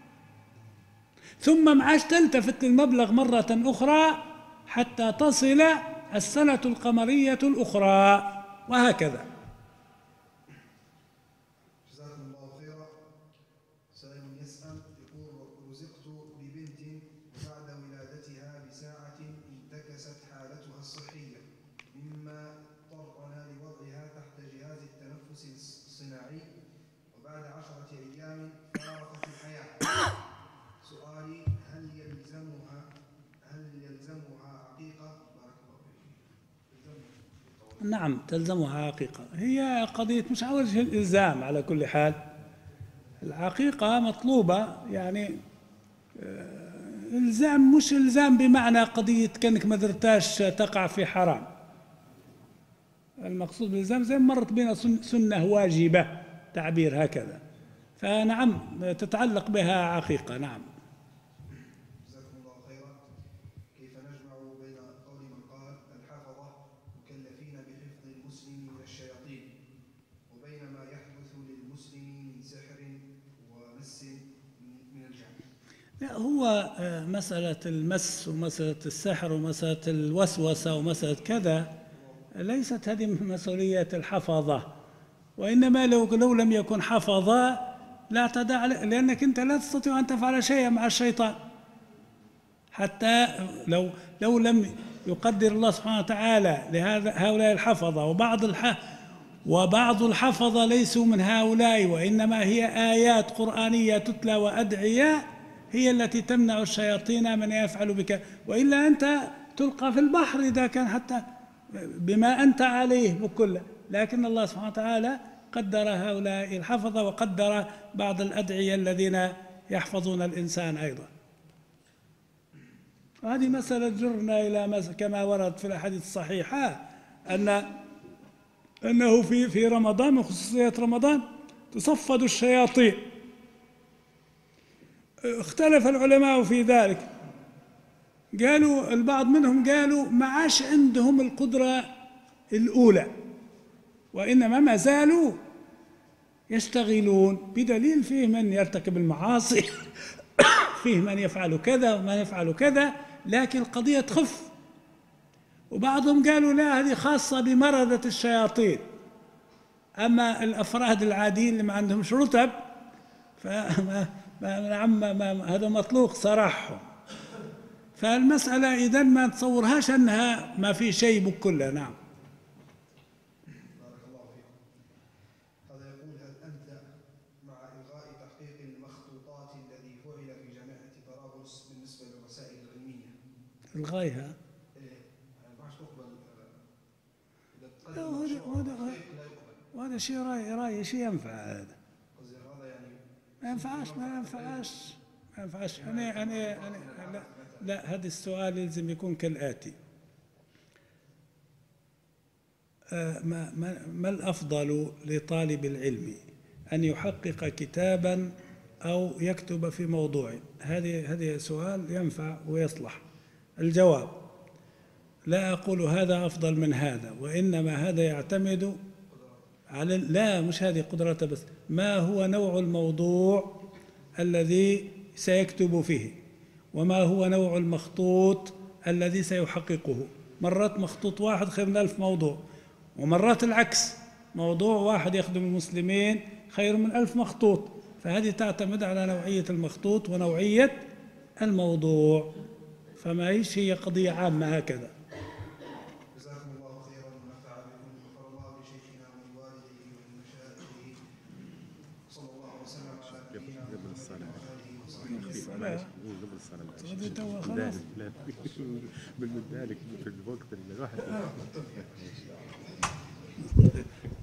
Speaker 1: ثم معاش تلتفت للمبلغ مرة أخرى حتى تصل السنة القمرية الأخرى، وهكذا.
Speaker 2: جزاكم الله خيرا. سائل يسأل يقول: رزقت ببنت بعد ولادتها بساعة انتكست حالتها الصحية، مما اضطرنا لوضعها تحت جهاز التنفس الصناعي، وبعد عشرة أيام فارقت الحياة. سؤالي: هل يلزمها هل يلزمها عقيقة؟ بارك الله فيك.
Speaker 1: نعم تلزمها عقيقة. هي قضية مش على وجه الإلزام، على كل حال العقيقة مطلوبة، يعني إلزام مش إلزام بمعنى قضية كأنك ما درتاش تقع في حرام. المقصود بالإلزام زي مرت بنا سنة واجبة، تعبير هكذا. فنعم تتعلق بها عقيقة. نعم.
Speaker 2: جزاكم الله خيرا. كيف نجمع بين قول من قال الحفظة مكلفين بحفظ المسلم من الشياطين، وبين ما يحدث للمسلم من سحر ومس من الجن؟
Speaker 1: لا، هو مسألة المس ومسألة السحر ومسألة الوسوسة ومسألة كذا ليست هذه من مسؤولية الحفظة، وإنما لو لو لم يكن حفظة لا تدع، لأنك أنت لا تستطيع أن تفعل شيئا مع الشيطان، حتى لو لو لم يقدر الله سبحانه وتعالى لهذا هؤلاء الحفظة. وبعض الح وبعض الحفظة ليسوا من هؤلاء، وإنما هي آيات قرآنية تتلى وأدعية هي التي تمنع الشياطين من يفعل بك، وإلا أنت تلقى في البحر إذا كان حتى بما أنت عليه بكله. لكن الله سبحانه وتعالى قدر هؤلاء الحفظة، وقدر بعض الأدعية الذين يحفظون الإنسان أيضا. وهذه مسألة جرنا إلى كما ورد في الأحاديث الصحيحة أن أنه في في رمضان من خصوصية رمضان تصفد الشياطين. اختلف العلماء في ذلك، قالوا البعض منهم قالوا ما عاش عندهم القدرة الأولى، وإنما ما زالوا يشتغلون، بدليل فيه من يرتكب المعاصي فيه من يفعل كذا ومن يفعل كذا، لكن القضية تخف. وبعضهم قالوا لا، هذه خاصة بمردة الشياطين، أما الأفراد العاديين اللي ما عندهمش رتب فما نعم هذا مطلوق سراحهم. فالمسألة إذن ما تصورهاش أنها ما في شيء بكلها. نعم.
Speaker 2: بارك الله فيكم. هذا يقول: هل أنت مع إلغاء تحقيق المخطوطات الذي فعل في جامعة طرابلس بالنسبة للرسائل العلمية؟
Speaker 1: الغايها وهذا شيء رأي رأي شيء ينفع. هذا ما ينفعش ما ينفعش ما ينفعش أنا أنا أنا لا, لا هذا السؤال لازم يكون كالآتي: ما ما ما الأفضل لطالب العلم، أن يحقق كتابا أو يكتب في موضوع؟ هذه هذه سؤال ينفع ويصلح. الجواب: لا أقول هذا أفضل من هذا، وإنما هذا يعتمد على، لا مش هذه قدرته بس، ما هو نوع الموضوع الذي سيكتب فيه، وما هو نوع المخطوط الذي سيحققه. مرات مخطوط واحد خير من ألف موضوع، ومرات العكس، موضوع واحد يخدم المسلمين خير من ألف مخطوط. فهذه تعتمد على نوعية المخطوط ونوعية الموضوع، فما هيش هي قضية عامة هكذا.
Speaker 2: جزاكم الله خيرا ونفع بكم وغفر الله لشيخنا ولوالده ولمشايخه. صلى الله وسلم على نبينا محمد وآله وصحبه.
Speaker 1: الصلاة
Speaker 4: قبل الصلاة
Speaker 1: هذه توا خلاص.
Speaker 4: لا من ذلك في الوقت اللي الواحد